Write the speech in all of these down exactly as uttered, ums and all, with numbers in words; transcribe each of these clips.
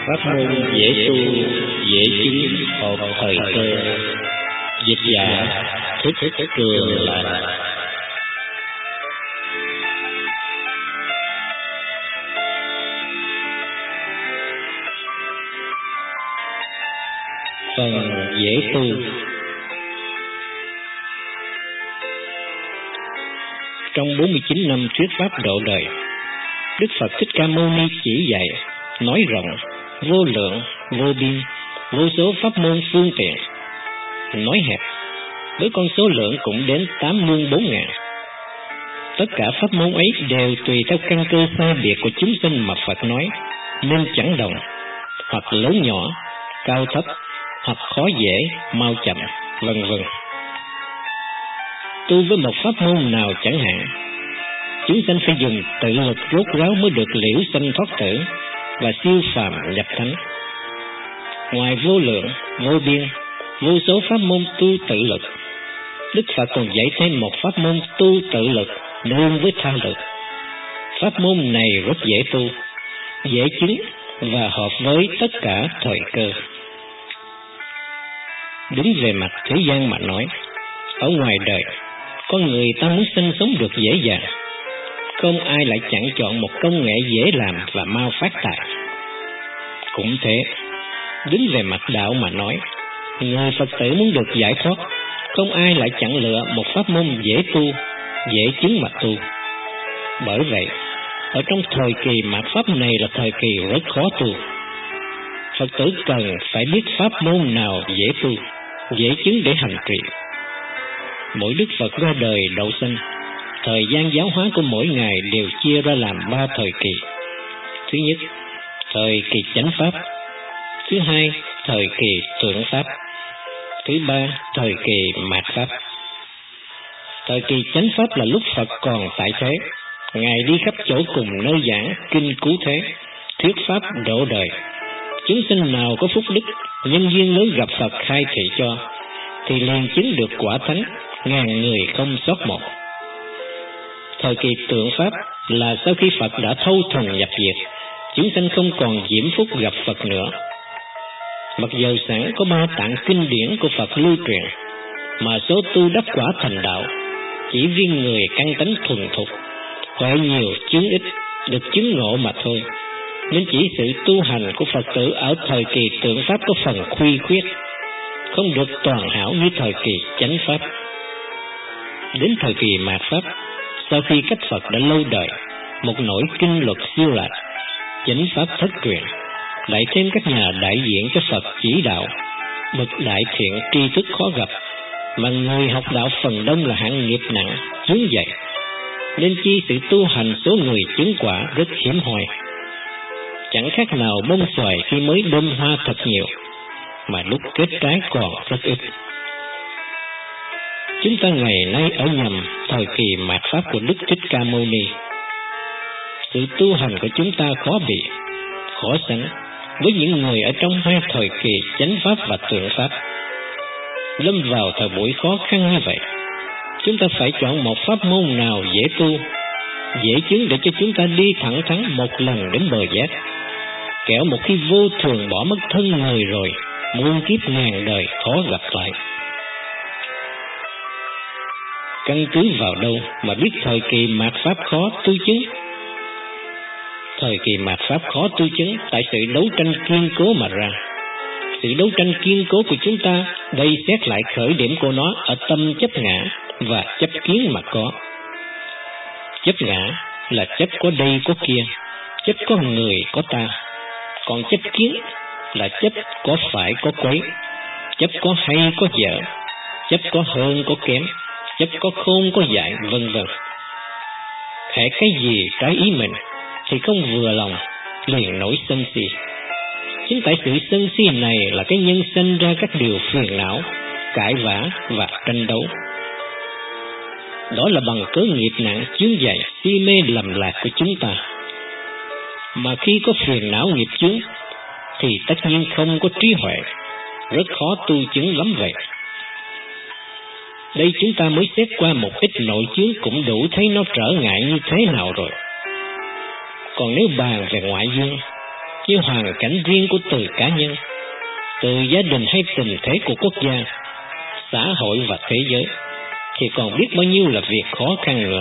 Pháp môn dễ tu, dễ chứng, hợp thời cơ. Dịch giả Thích Trường Lạnh. Phần dễ tu. Trong bốn mươi chín năm thuyết pháp độ đời, Đức Phật Thích Ca Mâu Ni chỉ dạy, nói rộng, vô lượng, vô biên, vô số pháp môn phương tiện. Nói hẹp, với con số lượng cũng đến tám mươi bốn ngàn. Tất cả pháp môn ấy đều tùy theo căn cơ sai biệt của chúng sinh mà Phật nói, nên chẳng đồng, hoặc lớn nhỏ, cao thấp, hoặc khó dễ, mau chậm, vân vân. Tu với một pháp môn nào chẳng hạn, chúng sanh phải dùng tự lực rốt ráo mới được liễu sanh thoát tử và siêu phàm nhập thánh. Ngoài vô lượng, vô biên, vô số pháp môn tu tự lực, Đức Phật còn dạy thêm một pháp môn tu tự lực nương với tha lực. Pháp môn này rất dễ tu, dễ chứng và hợp với tất cả thời cơ. Đứng về mặt thế gian mà nói, ở ngoài đời, con người ta muốn sinh sống được dễ dàng, không ai lại chẳng chọn một công nghệ dễ làm và mau phát tài. Cũng thế, đứng về mặt đạo mà nói, người Phật tử muốn được giải thoát, không ai lại chẳng lựa một pháp môn dễ tu, dễ chứng mà tu. Bởi vậy, ở trong thời kỳ mạt pháp này là thời kỳ rất khó tu. Phật tử cần phải biết pháp môn nào dễ tu, dễ chứng để hành trì. Mỗi Đức Phật ra đời độ sinh, thời gian giáo hóa của mỗi ngày đều chia ra làm ba thời kỳ. Thứ nhất, thời kỳ chánh pháp. Thứ hai, thời kỳ tượng pháp. Thứ ba, thời kỳ mạt pháp. Thời kỳ chánh pháp là lúc Phật còn tại thế, Ngài đi khắp chỗ cùng nơi giảng kinh cứu thế, thuyết pháp độ đời. Chúng sinh nào có phúc đức, nhân duyên lớn gặp Phật khai thị cho, thì liền chứng được quả thánh, ngàn người không sót một. Thời kỳ tượng pháp là sau khi Phật đã thâu thuần nhập diệt, chúng sinh không còn diễm phúc gặp Phật nữa. Mặc dù sẵn có ba tạng kinh điển của Phật lưu truyền, mà số tu đắc quả thành đạo chỉ riêng người căn tánh thuần thục, huệ nhiều chứng ít, được chứng ngộ mà thôi, nên chỉ sự tu hành của Phật tử ở thời kỳ tượng pháp có phần khuy khuyết, không được toàn hảo như thời kỳ chánh pháp. Đến thời kỳ mạt pháp, sau khi cách Phật đã lâu đời, một nỗi kinh luật siêu lạc, chánh pháp thất truyền, lại thêm các nhà đại diện cho Phật chỉ đạo, bậc đại thiện tri thức khó gặp, mà người học đạo phần đông là hạng nghiệp nặng, chướng dậy, nên chi sự tu hành số người chứng quả rất hiếm hoi. Chẳng khác nào bông xoài khi mới đơm hoa thật nhiều, mà lúc kết trái còn rất ít. Chúng ta ngày nay ở nhầm thời kỳ mạt pháp của Đức Thích Ca Mâu Ni. Sự tu hành của chúng ta khó bị, khó sánh với những người ở trong hai thời kỳ chánh pháp và tượng pháp. Lâm vào thời buổi khó khăn như vậy, chúng ta phải chọn một pháp môn nào dễ tu, dễ chứng để cho chúng ta đi thẳng thắn một lần đến bờ giác. Kẻo một khi vô thường bỏ mất thân người rồi, muôn kiếp ngàn đời khó gặp lại. Căn cứ vào đâu mà biết thời kỳ mạt pháp khó tu chứng? Thời kỳ mạt pháp khó tu chứng tại sự đấu tranh kiên cố mà ra. Sự đấu tranh kiên cố của chúng ta đây xét lại khởi điểm của nó ở tâm chấp ngã và chấp kiến mà có. Chấp ngã là chấp có đây có kia, chấp có người có ta. Còn chấp kiến là chấp có phải có quấy, chấp có hay có dở, chấp có hơn có kém, chấp có khôn có dại, vân vân. Hễ cái gì trái ý mình thì không vừa lòng, liền nổi sân si. Chính tại sự sân si này là cái nhân sinh ra các điều phiền não, cãi vã và tranh đấu. Đó là bằng cớ nghiệp nặng chướng dậy si mê lầm lạc của chúng ta. Mà khi có phiền não nghiệp chướng thì tất nhiên không có trí huệ, rất khó tu chứng lắm vậy. Đây chúng ta mới xét qua một ít nội chướng cũng đủ thấy nó trở ngại như thế nào rồi. Còn nếu bàn về ngoại duyên như hoàn cảnh riêng của từ cá nhân, từ gia đình hay tình thế của quốc gia, xã hội và thế giới, thì còn biết bao nhiêu là việc khó khăn nữa.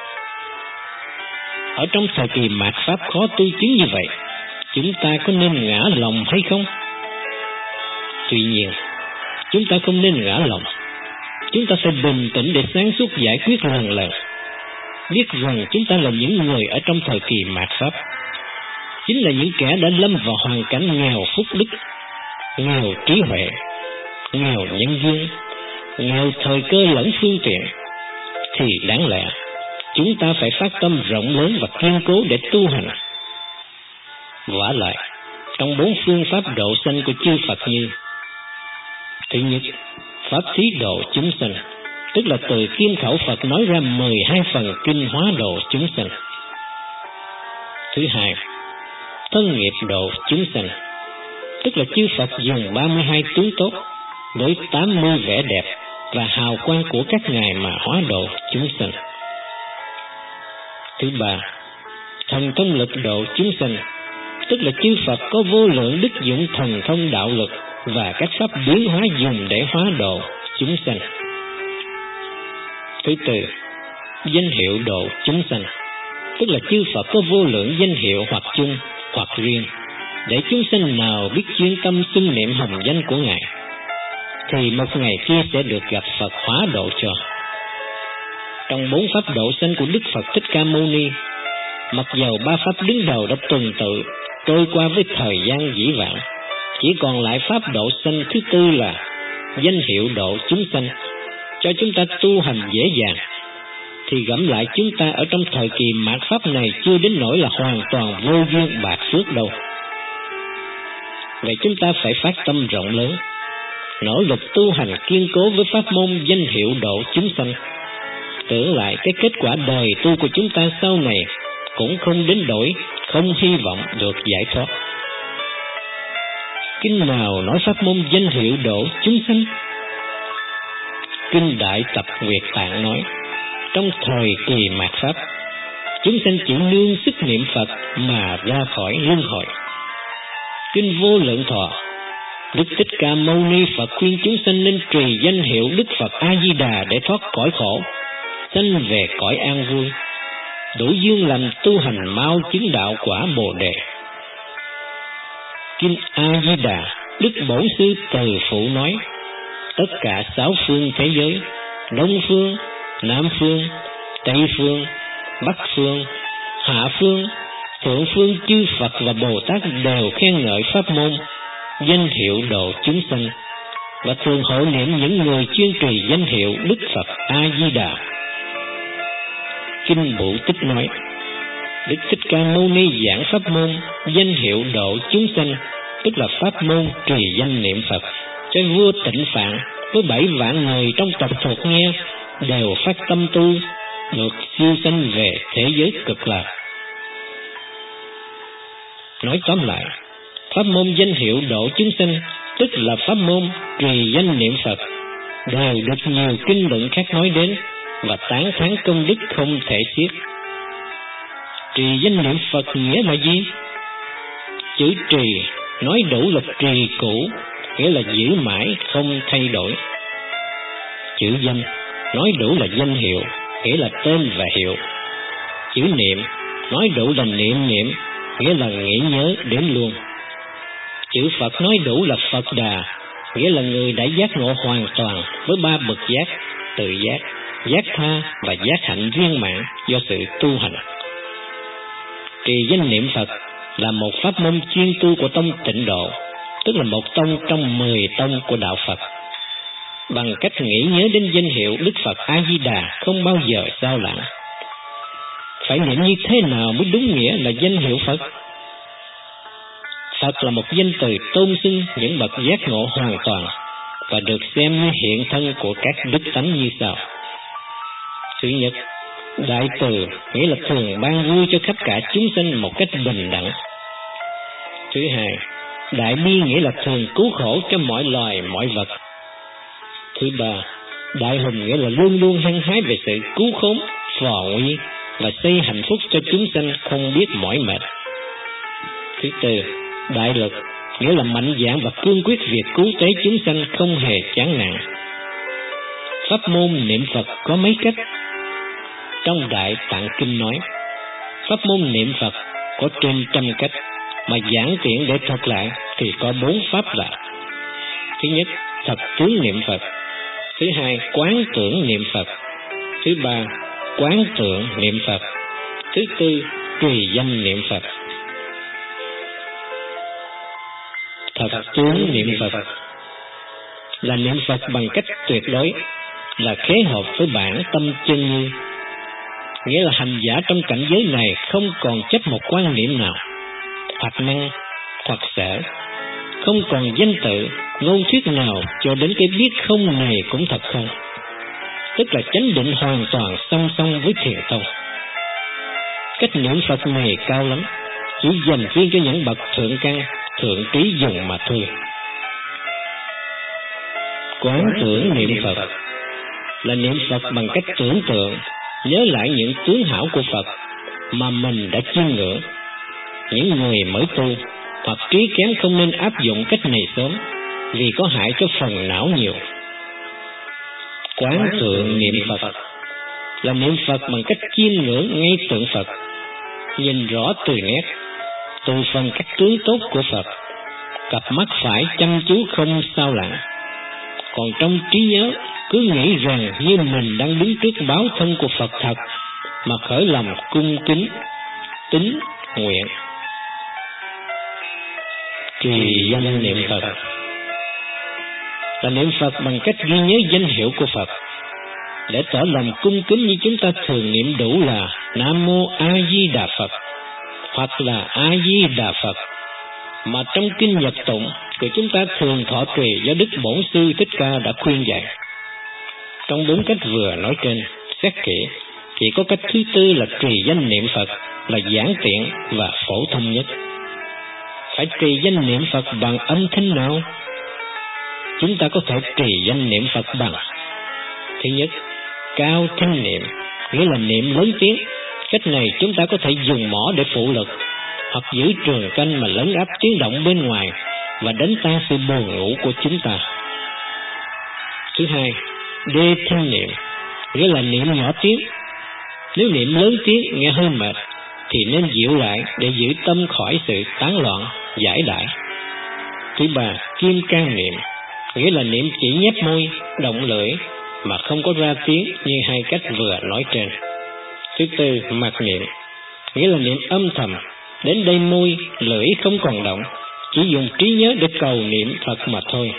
Ở trong thời kỳ mạt Pháp khó tu chứng như vậy, chúng ta có nên ngã lòng hay không? Tuy nhiên, chúng ta không nên ngã lòng. Chúng ta phải bình tĩnh để sáng suốt giải quyết lần lần, biết rằng chúng ta là những người ở trong thời kỳ mạt Pháp, chính là những kẻ đã lâm vào hoàn cảnh nghèo phúc đức, nghèo trí huệ, nghèo nhân duyên, nghèo thời cơ lẫn phương tiện, thì đáng lẽ chúng ta phải phát tâm rộng lớn và kiên cố để tu hành. Vả lại, trong bốn phương pháp độ sanh của chư Phật như: thứ nhất, pháp thí độ chúng sanh, tức là từ kim khẩu Phật nói ra mười hai phần kinh hóa độ chúng sanh. Thứ hai, thân nghiệp độ chúng sanh, tức là chư Phật dùng ba mươi hai tướng tốt với tám mươi vẻ đẹp và hào quang của các ngài mà hóa độ chúng sanh. Thứ ba, thần thông lực độ chúng sanh, tức là chư Phật có vô lượng đức dụng thần thông đạo lực và các pháp biến hóa dùng để hóa độ chúng sanh. Thứ tư, danh hiệu độ chúng sanh, tức là chư Phật có vô lượng danh hiệu hoặc chung hoặc riêng, để chúng sanh nào biết chuyên tâm xưng niệm hồng danh của ngài, thì một ngày kia sẽ được gặp Phật hóa độ cho. Trong bốn pháp độ sanh của Đức Phật Thích Ca Mâu Ni, mặc dầu ba pháp đứng đầu đã tuần tự trôi qua với thời gian dĩ vãng, chỉ còn lại pháp độ sanh thứ tư là danh hiệu độ chúng sanh, cho chúng ta tu hành dễ dàng, thì gẫm lại chúng ta ở trong thời kỳ mạt Pháp này chưa đến nỗi là hoàn toàn vô duyên bạc phước đâu. Vậy chúng ta phải phát tâm rộng lớn, nỗ lực tu hành kiên cố với pháp môn danh hiệu độ chúng sanh. Tưởng lại cái kết quả đời tu của chúng ta sau này cũng không đến đổi, không hy vọng được giải thoát. Kinh nào nói pháp môn danh hiệu độ chúng sanh? Kinh Đại Tập Nguyệt Tạng nói, trong thời kỳ mạt Pháp, chúng sanh chỉ nương sức niệm Phật mà ra khỏi luân hồi. Kinh Vô Lượng Thọ, Đức Thích Ca Mâu Ni Phật khuyên chúng sanh nên trì danh hiệu Đức Phật A Di Đà để thoát cõi khổ, sanh về cõi an vui, đủ duyên lành tu hành mau chứng đạo quả Bồ Đề. Kinh A Di Đà, Đức Bổn Sư Từ Phụ nói, tất cả sáu phương thế giới, Đông phương, Nam phương, Tây phương, Bắc phương, Hạ phương, Thượng phương chư Phật và Bồ Tát đều khen ngợi pháp môn danh hiệu độ chúng sanh, và thường hộ niệm những người chuyên trì danh hiệu Đức Phật A Di Đà. Kinh Bụ Tích nói, Đức Thích Ca Mâu Ni giảng pháp môn danh hiệu độ chúng sanh, tức là pháp môn trì danh niệm Phật, cho vua Tịnh Phạn với bảy vạn người trong tộc thuộc nghe đều phát tâm tu, được siêu sanh về thế giới cực lạc. Nói tóm lại, pháp môn danh hiệu độ chúng sanh, tức là pháp môn trì danh niệm Phật, đều được nhiều kinh luận khác nói đến và tán thán công đức không thể xiết. Trì danh niệm Phật nghĩa là gì? Chữ trì nói đủ là trì cũ, nghĩa là giữ mãi không thay đổi. Chữ danh nói đủ là danh hiệu, nghĩa là tên và hiệu. Chữ niệm nói đủ là niệm niệm, nghĩa là nghĩ nhớ đến luôn. Chữ Phật nói đủ là Phật Đà, nghĩa là người đã giác ngộ hoàn toàn với ba bậc giác: tự giác, giác tha và giác hạnh viên mãn do sự tu hành. Trì danh niệm Phật là một pháp môn chuyên tu của tông Tịnh Độ, tức là một tông trong mười tông của đạo Phật. Bằng cách nghĩ nhớ đến danh hiệu Đức Phật A Di Đà không bao giờ sao lãng. Phải niệm như thế nào mới đúng nghĩa là danh hiệu Phật? Phật là một danh từ tôn xưng những bậc giác ngộ hoàn toàn và được xem như hiện thân của các đức tánh như sau. Thứ nhất, đại từ nghĩa là thường ban vui cho khắp cả chúng sinh một cách bình đẳng. Thứ hai, đại bi nghĩa là thường cứu khổ cho mọi loài mọi vật. Thứ ba, đại hùng nghĩa là luôn luôn hăng hái về sự cứu khốn, phò nguy và xây hạnh phúc cho chúng sanh không biết mỏi mệt. Thứ tư, Đại lực nghĩa là mạnh dạn và cương quyết việc cứu tế chúng sanh không hề chán nản. Pháp môn niệm Phật có mấy cách. Trong Đại Tạng Kinh nói, pháp môn niệm Phật có trên trăm cách, mà giản tiện để thuật lại thì có bốn pháp là: thứ nhất, thật tướng niệm Phật; thứ hai, quán tưởng niệm Phật; thứ ba, quán tượng niệm Phật; thứ tư, trì danh niệm Phật. Thật tướng niệm Phật là niệm Phật bằng cách tuyệt đối, là khế hợp với bản tâm chân như, nghĩa là hành giả trong cảnh giới này không còn chấp một quan niệm nào, hoặc năng, hoặc sở, không còn danh tự, ngôn thuyết nào cho đến cái biết không này cũng thật không, tức là chánh định hoàn toàn song song với thiền tông. Cách niệm Phật này cao lắm, chỉ dành riêng cho những bậc thượng căn, thượng trí dùng mà thôi. Quán tưởng niệm Phật là niệm Phật bằng cách tưởng tượng, nhớ lại những tướng hảo của Phật mà mình đã chiêm ngưỡng. Những người mới tu hoặc trí kém không nên áp dụng cách này sớm, vì có hại cho phần não nhiều. Quán tưởng niệm Phật là niệm Phật bằng cách chiêm ngưỡng ngay tượng Phật, nhìn rõ từ nét, từ phần các tướng tốt của Phật, cặp mắt phải chăm chú không sao lãng. Còn trong trí nhớ cứ nghĩ rằng như mình đang đứng trước báo thân của Phật thật, mà khởi lòng cung kính, tín, nguyện. Trì danh niệm Phật là niệm Phật bằng cách ghi nhớ danh hiệu của Phật, để tỏ lòng cung kính như chúng ta thường niệm đủ là Nam Mô A Di Đà Phật hoặc là A Di Đà Phật, mà trong kinh Nhật tụng của chúng ta thường thọ trì do Đức Bổn Sư Thích Ca đã khuyên dạy. Trong bốn cách vừa nói trên, xét kỹ, chỉ có cách thứ tư là trì danh niệm Phật là giản tiện và phổ thông nhất. Phải trì danh niệm Phật bằng âm thanh nào? Chúng ta có thể trì danh niệm Phật bằng: thứ nhất, cao thanh niệm, nghĩa là niệm lớn tiếng. Cách này chúng ta có thể dùng mõ để phụ lực, hoặc giữ trường canh mà lấn áp tiếng động bên ngoài và đánh tan sự buồn ngủ của chúng ta. Thứ hai, đê thanh niệm, nghĩa là niệm nhỏ tiếng. Nếu niệm lớn tiếng nghe hơi mệt thì nên dịu lại để giữ tâm khỏi sự tán loạn, giải đãi. Thứ ba, kim cang niệm, nghĩa là niệm chỉ nhếch môi, động lưỡi mà không có ra tiếng như hai cách vừa nói trên. Thứ tư, mạt niệm, nghĩa là niệm âm thầm, đến đây môi, lưỡi không còn động, chỉ dùng trí nhớ để cầu niệm Phật mà thôi.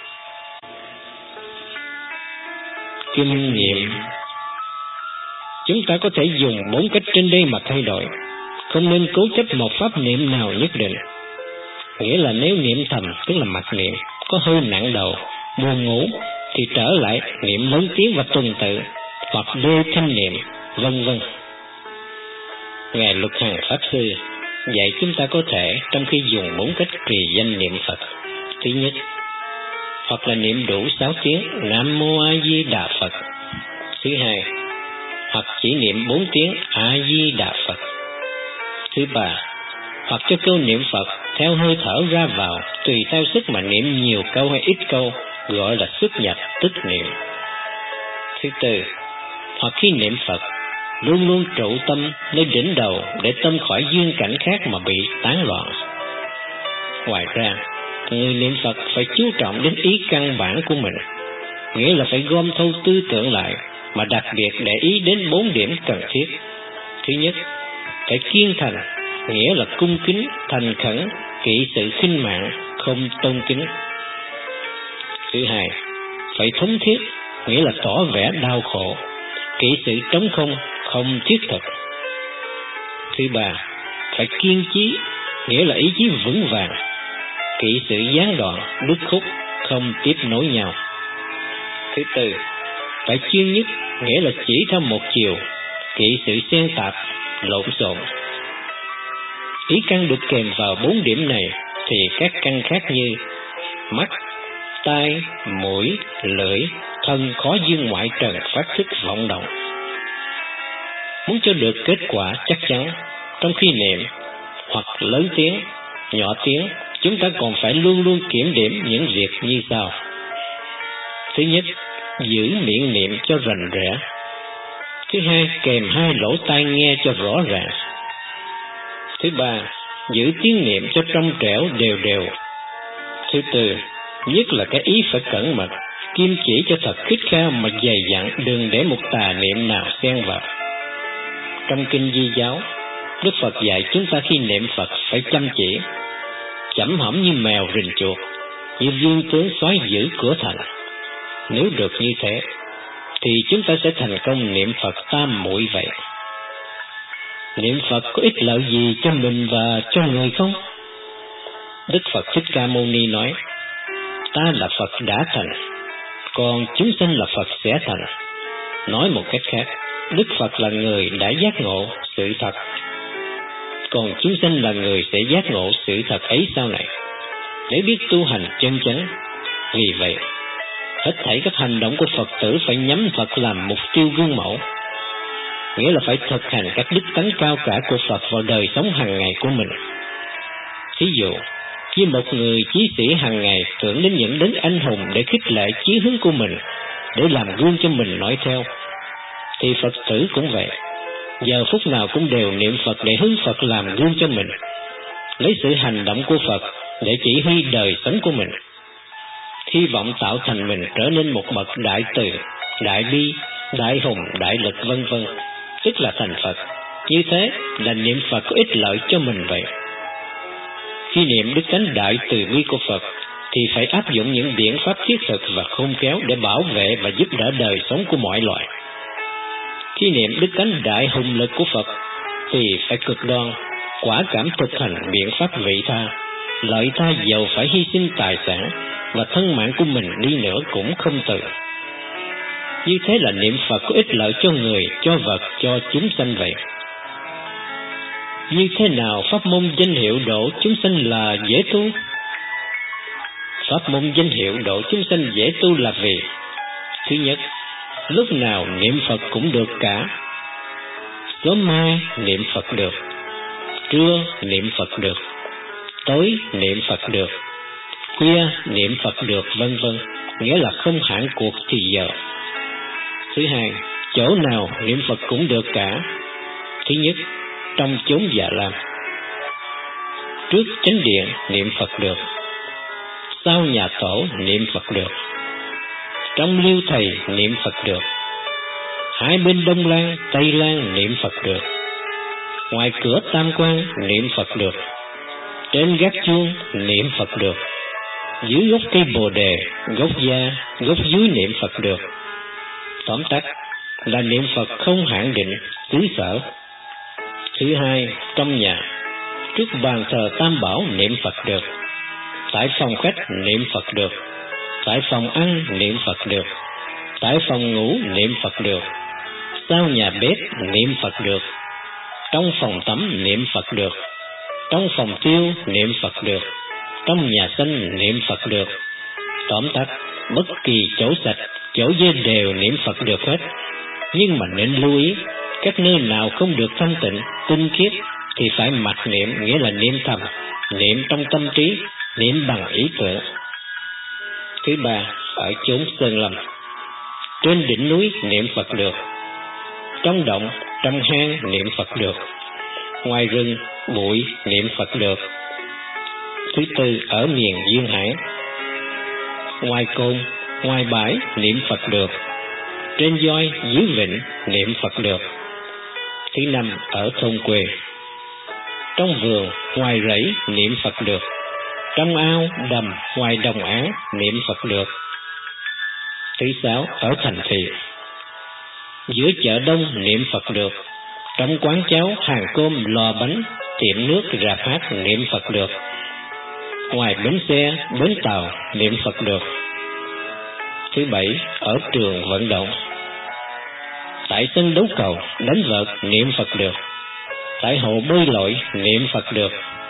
Kinh nghiệm, chúng ta có thể dùng bốn cách trên đây mà thay đổi, không nên cố chấp một pháp niệm nào nhất định. Nghĩa là nếu niệm thầm, tức là mạt niệm, có hơi nặng đầu, buồn ngủ, thì trở lại niệm lớn tiếng và tuần tự, hoặc đê thanh niệm, vân vân. Ngài Luật Hằng Pháp Sư dạy chúng ta có thể trong khi dùng bốn cách trì danh niệm Phật: thứ nhất, hoặc là niệm đủ sáu tiếng Nam Mô A Di Đà Phật; thứ hai, hoặc chỉ niệm bốn tiếng A Di Đà Phật; thứ ba, hoặc cho câu niệm Phật theo hơi thở ra vào, tùy theo sức mà niệm nhiều câu hay ít câu, gọi là xuất nhập tức niệm; thứ tư, hoặc khi niệm Phật luôn luôn trụ tâm lên đỉnh đầu để tâm khỏi duyên cảnh khác mà bị tán loạn. Ngoài ra, người niệm Phật phải chú trọng đến ý căn bản của mình, nghĩa là phải gom thâu tư tưởng lại, mà đặc biệt để ý đến bốn điểm cần thiết. Thứ nhất, phải kiên thành, nghĩa là cung kính, thành khẩn, kỵ sự khinh mạng, không tôn kính. Thứ hai, phải thống thiết, nghĩa là tỏ vẻ đau khổ, kỵ sự trống không, không thiết thực. Thứ ba, phải kiên chí, nghĩa là ý chí vững vàng, kỵ sự gián đoạn, đứt khúc, không tiếp nối nhau. Thứ tư, phải chuyên nhất, nghĩa là chỉ theo một chiều, kỵ sự xen tạp, lộn xộn. Ý căn được kèm vào bốn điểm này thì các căn khác như mắt, tai, mũi, lưỡi, thân khó duyên ngoại trần phát thức vọng động. Muốn cho được kết quả chắc chắn, trong khi niệm, hoặc lớn tiếng, nhỏ tiếng, chúng ta còn phải luôn luôn kiểm điểm những việc như sau. Thứ nhất, giữ miệng niệm cho rành rẽ. Thứ hai, kèm hai lỗ tai nghe cho rõ ràng. Thứ ba, giữ tiếng niệm cho trong trẻo đều đều. Thứ tư, nhất là cái ý phải cẩn mật, kim chỉ cho thật khít khao mà dày dặn, đừng để một tà niệm nào xen vào. Trong kinh Di giáo, Đức Phật dạy chúng ta khi niệm Phật phải chăm chỉ, chẩm hỏng như mèo rình chuột, như viên tướng soái giữ cửa thành. Nếu được như thế, thì chúng ta sẽ thành công niệm Phật tam muội vậy. Niệm Phật có ích lợi gì cho mình và cho người không? Đức Phật Thích Ca Mâu Ni nói, ta là Phật đã thành, còn chúng sanh là Phật sẽ thành. Nói một cách khác, Đức Phật là người đã giác ngộ sự thật, còn chúng sanh là người sẽ giác ngộ sự thật ấy sau này, để biết tu hành chân chánh. Vì vậy, hết thảy các hành động của Phật tử phải nhắm Phật làm mục tiêu gương mẫu, nghĩa là phải thực hành các đức tánh cao cả của Phật vào đời sống hàng ngày của mình. Thí dụ, như một người chí sĩ hàng ngày tưởng đến những đấng anh hùng để khích lệ chí hướng của mình, để làm gương cho mình nói theo, thì Phật tử cũng vậy, giờ phút nào cũng đều niệm Phật để hướng Phật làm gương cho mình, lấy sự hành động của Phật để chỉ huy đời sống của mình, hy vọng tạo thành mình trở nên một bậc đại từ, đại bi, đại hùng, đại lực vân vân, tức là thành Phật. Như thế là niệm Phật có ích lợi cho mình vậy. Khi niệm đức tánh đại từ bi của Phật thì phải áp dụng những biện pháp thiết thực và khôn khéo để bảo vệ và giúp đỡ đời sống của mọi loài. Khi niệm đức tánh đại hùng lực của Phật thì phải cực đoan, quả cảm thực hành biện pháp vị tha, lợi tha dầu phải hy sinh tài sản và thân mạng của mình đi nữa cũng không từ. Như thế là niệm Phật có ích lợi cho người, cho vật, cho chúng sanh vậy. Như thế nào pháp môn danh hiệu độ chúng sanh là dễ tu? Pháp môn danh hiệu độ chúng sanh dễ tu là vì: thứ nhất, lúc nào niệm Phật cũng được cả. Sớm mai niệm Phật được, trưa niệm Phật được, tối niệm Phật được, khuya niệm Phật được, vân vân, nghĩa là không hạn cuộc thì giờ. Thứ hai, chỗ nào niệm Phật cũng được cả. Thứ nhất, trong chốn Già Lam, trước chánh điện niệm Phật được, sau nhà tổ niệm Phật được, trong liêu thầy niệm Phật được, hai bên Đông Lan, Tây Lan niệm Phật được, ngoài cửa Tam Quan niệm Phật được, trên gác chuông niệm Phật được, dưới gốc cây Bồ Đề, gốc gia, gốc dưới niệm Phật được. Tóm tắt là niệm Phật không hạn định xứ sở. Thứ hai, trong nhà, trước bàn thờ Tam Bảo niệm Phật được, tại phòng khách niệm Phật được, tại phòng ăn niệm Phật được, tại phòng ngủ niệm Phật được, sau nhà bếp niệm Phật được, trong phòng tắm niệm Phật được, trong phòng tiêu niệm Phật được, trong nhà xanh niệm Phật được. Tóm tắt, bất kỳ chỗ sạch, chỗ dơ đều niệm Phật được hết. Nhưng mà nên lưu ý, các nơi nào không được thanh tịnh, tinh khiết thì phải mặc niệm, nghĩa là niệm thầm, niệm trong tâm trí, niệm bằng ý tưởng. Thứ ba, ở chốn sơn lâm, trên đỉnh núi niệm Phật được, trong động, trong hang niệm Phật được, ngoài rừng, bụi niệm Phật được. Thứ tư, ở miền duyên hải, ngoài cồn, ngoài bãi niệm Phật được, trên voi, dưới vịnh niệm Phật được. Thứ năm, ở thôn quê, trong vườn, ngoài rẫy niệm Phật được, trong ao, đầm, ngoài đồng áng niệm Phật được. Thứ sáu, ở thành thị, giữa chợ đông niệm Phật được, trong quán cháo, hàng cơm, lò bánh, tiệm nước, rạp hát niệm Phật được, ngoài bến xe, bến tàu niệm Phật được. Thứ bảy, ở trường vận động, tại sân đấu cầu, đánh vợt niệm Phật được, tại hồ bơi lội niệm Phật được.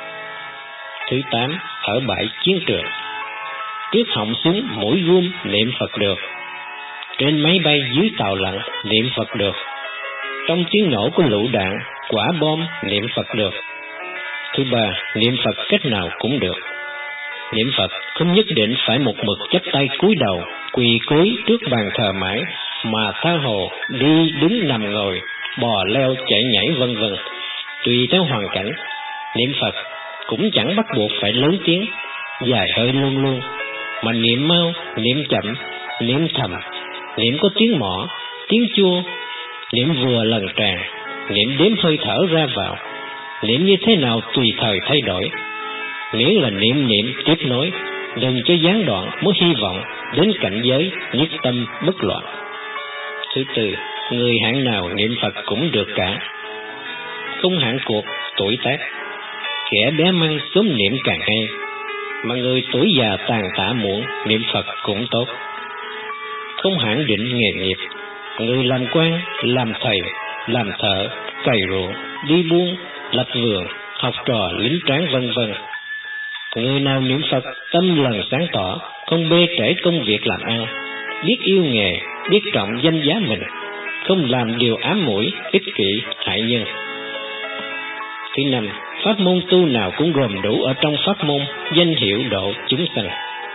Thứ tám, ở bãi chiến trường, trước họng súng, mũi gươm niệm Phật được, trên máy bay, dưới tàu lặn niệm Phật được, trong tiếng nổ của lựu đạn, quả bom niệm Phật được. Thứ ba, niệm Phật cách nào cũng được, Niệm Phật không nhất định phải một mực chắp tay cúi đầu, quỳ cúi trước bàn thờ mãi, mà tha hồ đi đứng nằm ngồi, bò leo chạy nhảy vân vân. Tùy theo hoàn cảnh, niệm Phật cũng chẳng bắt buộc phải lớn tiếng, dài hơi luôn luôn, mà niệm mau, niệm chậm, niệm thầm, niệm có tiếng mỏ, tiếng chua, niệm vừa lần tràn, niệm đếm hơi thở ra vào, niệm như thế nào tùy thời thay đổi, miễn là niệm niệm tiếp nối, đừng cho gián đoạn mới hy vọng đến cảnh giới nhất tâm bất loạn. Thứ tư, người hạng nào niệm Phật cũng được cả, không hạn cuộc tuổi tác, kẻ bé măng sớm niệm càng hay, mà người tuổi già tàn tả muộn niệm Phật cũng tốt. Không hạn định nghề nghiệp, người làm quan, làm thầy, làm thợ, cày ruộng, đi buôn, lập vườn, học trò, lính tráng vân vân. Người nào niệm Phật tâm lần sáng tỏ, không bê trễ công việc làm ăn, biết yêu nghề, biết trọng danh giá mình, không làm điều ám muội, ích kỷ, hại nhân. Thứ năm, pháp môn tu nào cũng gồm đủ ở trong pháp môn danh hiệu độ chúng sanh.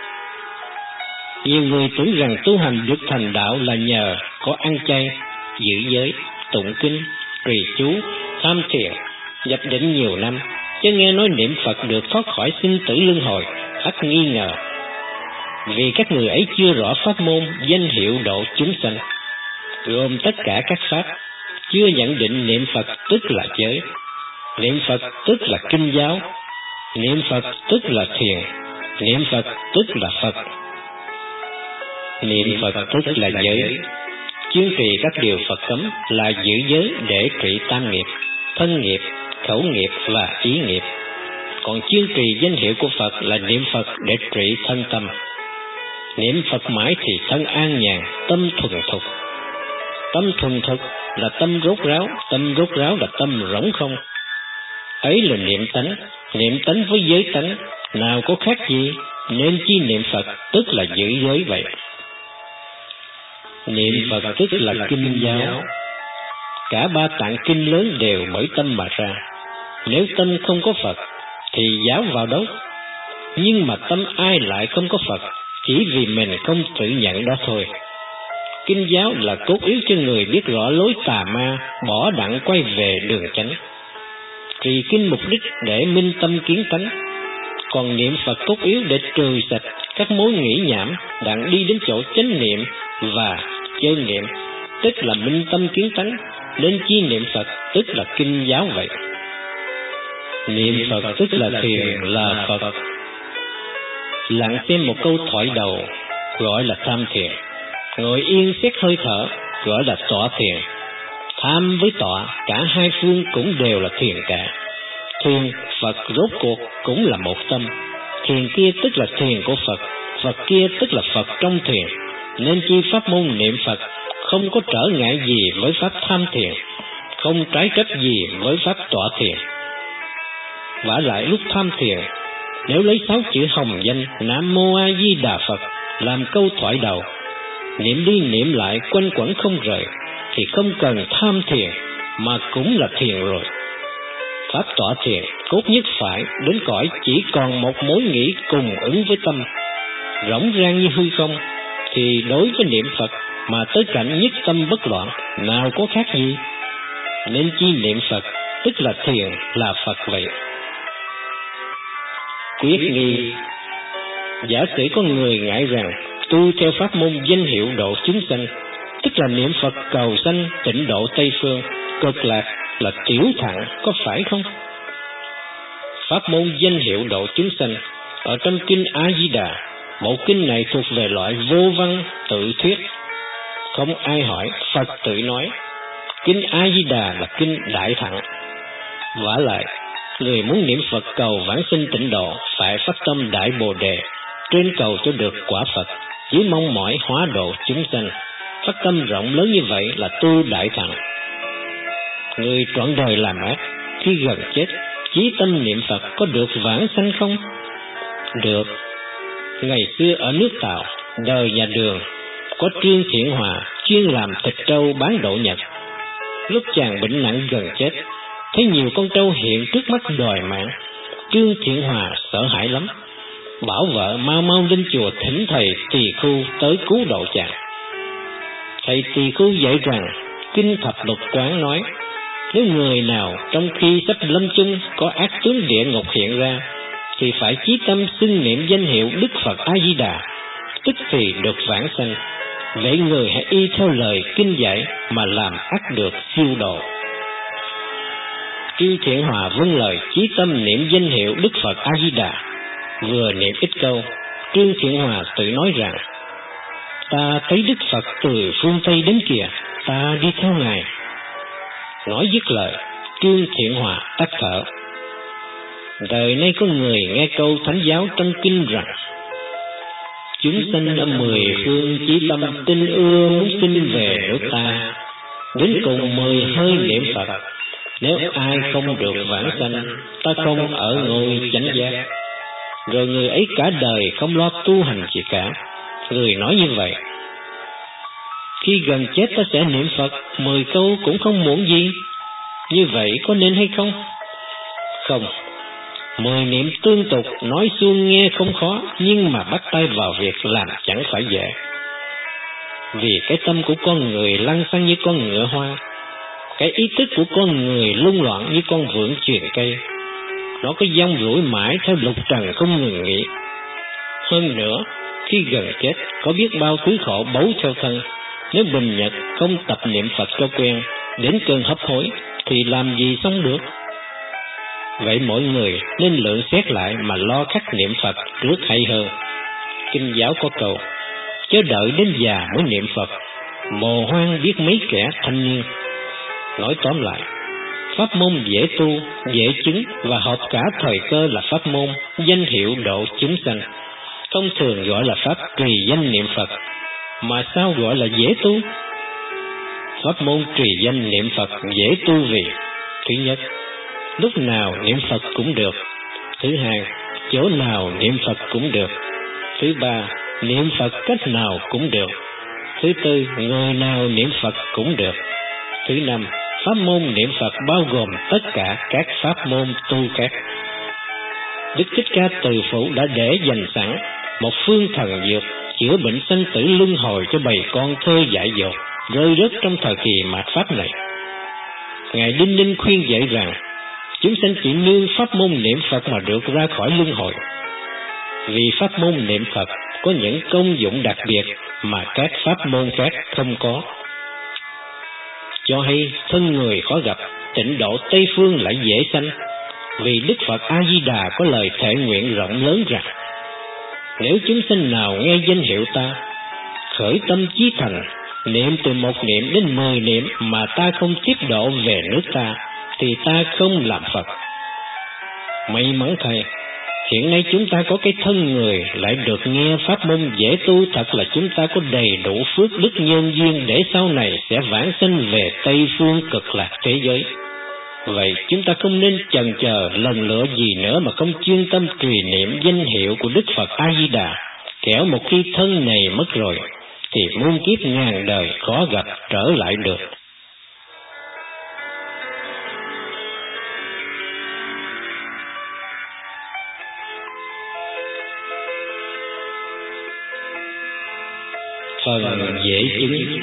Nhiều người tưởng rằng tu hành được thành đạo là nhờ có ăn chay, giữ giới, tụng kinh, trì chú, tham thiền, nhập định nhiều năm, chứ nghe nói niệm Phật được thoát khỏi sinh tử luân hồi, ắt nghi ngờ. Vì các người ấy chưa rõ pháp môn danh hiệu độ chúng sanh, gồm tất cả các pháp, chưa nhận định niệm Phật tức là giới, niệm Phật tức là kinh giáo, niệm Phật tức là thiền, niệm Phật tức là Phật. Niệm Phật tức là giới, chuyên trì các điều Phật cấm là giữ giới để trị tam nghiệp, thân nghiệp, khẩu nghiệp và ý nghiệp. Còn chuyên trì danh hiệu của Phật là niệm Phật để trị thân tâm. Niệm Phật mãi thì thân an nhàn, tâm thuần thục. Tâm thuần thục là tâm rốt ráo, tâm rốt ráo là tâm rỗng không. Ấy là niệm tánh, niệm tánh với giới tánh, nào có khác gì, nên chi niệm Phật tức là giữ giới vậy. Niệm Phật tức là kinh giáo. Cả ba tạng kinh lớn đều bởi tâm mà ra. Nếu tâm không có Phật thì giáo vào đâu? Nhưng mà tâm ai lại không có Phật, chỉ vì mình không tự nhận đó thôi. Kinh giáo là cốt yếu cho người biết rõ lối tà ma, bỏ đặng quay về đường chánh. Trì kinh mục đích để minh tâm kiến tánh, còn niệm Phật cốt yếu để trừ sạch các mối nghĩ nhảm, đặng đi đến chỗ chánh niệm và chân niệm, tức là minh tâm kiến tánh, nên chi niệm Phật tức là kinh giáo vậy. Niệm Phật tức là thiền là Phật. Lặng xem một câu thoại đầu gọi là tham thiền, ngồi yên xét hơi thở gọi là tọa thiền. Tham với tọa cả hai phương cũng đều là thiền cả. Thiền Phật rốt cuộc cũng là một tâm. Thiền kia tức là thiền của Phật, Phật kia tức là Phật trong thiền. Nên chi pháp môn niệm Phật không có trở ngại gì với pháp tham thiền, không trái chấp gì với pháp tọa thiền. Vả lại lúc tham thiền, nếu lấy sáu chữ hồng danh Nam Mô A Di Đà Phật làm câu thoại đầu, niệm đi niệm lại quanh quẩn không rời, thì không cần tham thiền mà cũng là thiền rồi. Pháp tọa thiền cốt nhất phải đến cõi chỉ còn một mối nghĩ cùng ứng với tâm, rỗng rang như hư không, thì đối với niệm Phật mà tới cảnh nhất tâm bất loạn, nào có khác gì. Nên chi niệm Phật tức là thiền là Phật vậy. Quyết nghi. Giả sử có người ngại rằng tu theo pháp môn danh hiệu độ chúng sanh, tức là niệm Phật cầu sanh tịnh độ Tây Phương, cực lạc là tiểu thặng, có phải không? Pháp môn danh hiệu độ chúng sanh ở trong kinh A Di Đà, bộ kinh này thuộc về loại vô văn tự thuyết, không ai hỏi, Phật tự nói. Kinh A Di Đà là kinh đại thặng. Vả lại, người muốn niệm Phật cầu vãng sinh tịnh độ phải phát tâm đại bồ đề, trên cầu cho được quả Phật, chỉ mong mỏi hóa độ chúng sanh. Phát tâm rộng lớn như vậy là tu đại thặng. Người trọn đời làm ác, khi gần chết, chí tâm niệm Phật có được vãng sanh không? Được. Ngày xưa ở nước Tàu, đời nhà Đường, có Trương Thiện Hòa chuyên làm thịt trâu bán độ Nhật. Lúc chàng bệnh nặng gần chết, thấy nhiều con trâu hiện trước mắt đòi mạng, Trương Thiện Hòa sợ hãi lắm. bảo vợ mau mau lên chùa thỉnh thầy Tỳ Khu tới cứu độ chàng. Thầy Tỳ Khu dạy rằng kinh thập lục quán nói, nếu người nào trong khi sắp lâm chung có ác tướng địa ngục hiện ra, thì phải chí tâm xưng niệm danh hiệu Đức Phật A Di Đà, tức thì được vãng sanh. Vậy người hãy y theo lời kinh dạy mà làm ắt được siêu độ. Trương Thiện Hòa vâng lời chí tâm niệm danh hiệu Đức Phật A Di Đà. Vừa niệm ít câu, Trương Thiện Hòa tự nói rằng, ta thấy Đức Phật từ phương Tây đến kìa, ta đi theo Ngài. Nói dứt lời, Trương Thiện Hòa tắt thở. Đời nay có người nghe câu thánh giáo trong kinh rằng, chúng sanh ở mười phương chí tâm tin ưa muốn sinh về nước ta, đến cùng mười hơi niệm Phật. Nếu ai không được vãng sanh, ta không ở ngôi chánh giác. Rồi người ấy cả đời không lo tu hành gì cả. Người nói như vậy, khi gần chết ta sẽ niệm Phật mười câu cũng không muộn gì. Như vậy có nên hay không? Không. Mười niệm tương tục nói suông nghe không khó, nhưng mà bắt tay vào việc làm chẳng phải dễ. Vì cái tâm của con người lăng xăng như con ngựa hoa, cái ý thức của con người lung loạn như con vượn chuyền cây. Nó có dông rủi mãi theo lục trần không ngừng nghỉ. Hơn nữa, khi gần chết có biết bao thứ khổ bấu theo thân. Nếu bình nhật không tập niệm Phật cho quen, đến cơn hấp hối thì làm gì sống được. Vậy mỗi người nên lượng xét lại mà lo khắc niệm Phật trước hay hơn. Kinh giáo có câu, chớ đợi đến già mới niệm Phật, mồ hoang biết mấy kẻ thanh niên. Nói tóm lại, pháp môn dễ tu, dễ chứng và hợp cả thời cơ là pháp môn danh hiệu độ chúng sanh. Thông thường gọi là pháp trì danh niệm Phật, mà sao gọi là dễ tu? Pháp môn trì danh niệm Phật dễ tu vì: thứ nhất, lúc nào niệm Phật cũng được. Thứ hai, chỗ nào niệm Phật cũng được. Thứ ba, niệm Phật cách nào cũng được. Thứ tư, người nào niệm Phật cũng được. Thứ năm, pháp môn niệm Phật bao gồm tất cả các pháp môn tu khác. Đức Thích Ca Từ Phụ đã để dành sẵn một phương thần dược chữa bệnh sanh tử luân hồi cho bầy con thơ dại dột rơi rớt trong thời kỳ mạt pháp này. Ngài Đinh Ninh khuyên dạy rằng chúng sanh chỉ nương pháp môn niệm Phật mà được ra khỏi luân hồi, vì pháp môn niệm Phật có những công dụng đặc biệt mà các pháp môn khác không có. Cho hay thân người khó gặp, tịnh độ Tây Phương lại dễ sanh, vì Đức Phật A Di Đà có lời thệ nguyện rộng lớn rằng: nếu chúng sanh nào nghe danh hiệu ta, khởi tâm chí thành, niệm từ một niệm đến mười niệm mà ta không tiếp độ về nước ta, thì ta không làm Phật. May mắn thay, hiện nay chúng ta có cái thân người lại được nghe pháp môn dễ tu, thật là chúng ta có đầy đủ phước đức nhân duyên để sau này sẽ vãng sanh về Tây Phương cực lạc thế giới. Vậy chúng ta không nên chần chờ lần lựa gì nữa mà không chuyên tâm trì niệm danh hiệu của Đức Phật A Di Đà, kẻo một khi thân này mất rồi thì muôn kiếp ngàn đời khó gặp trở lại được. Phần dễ chứng.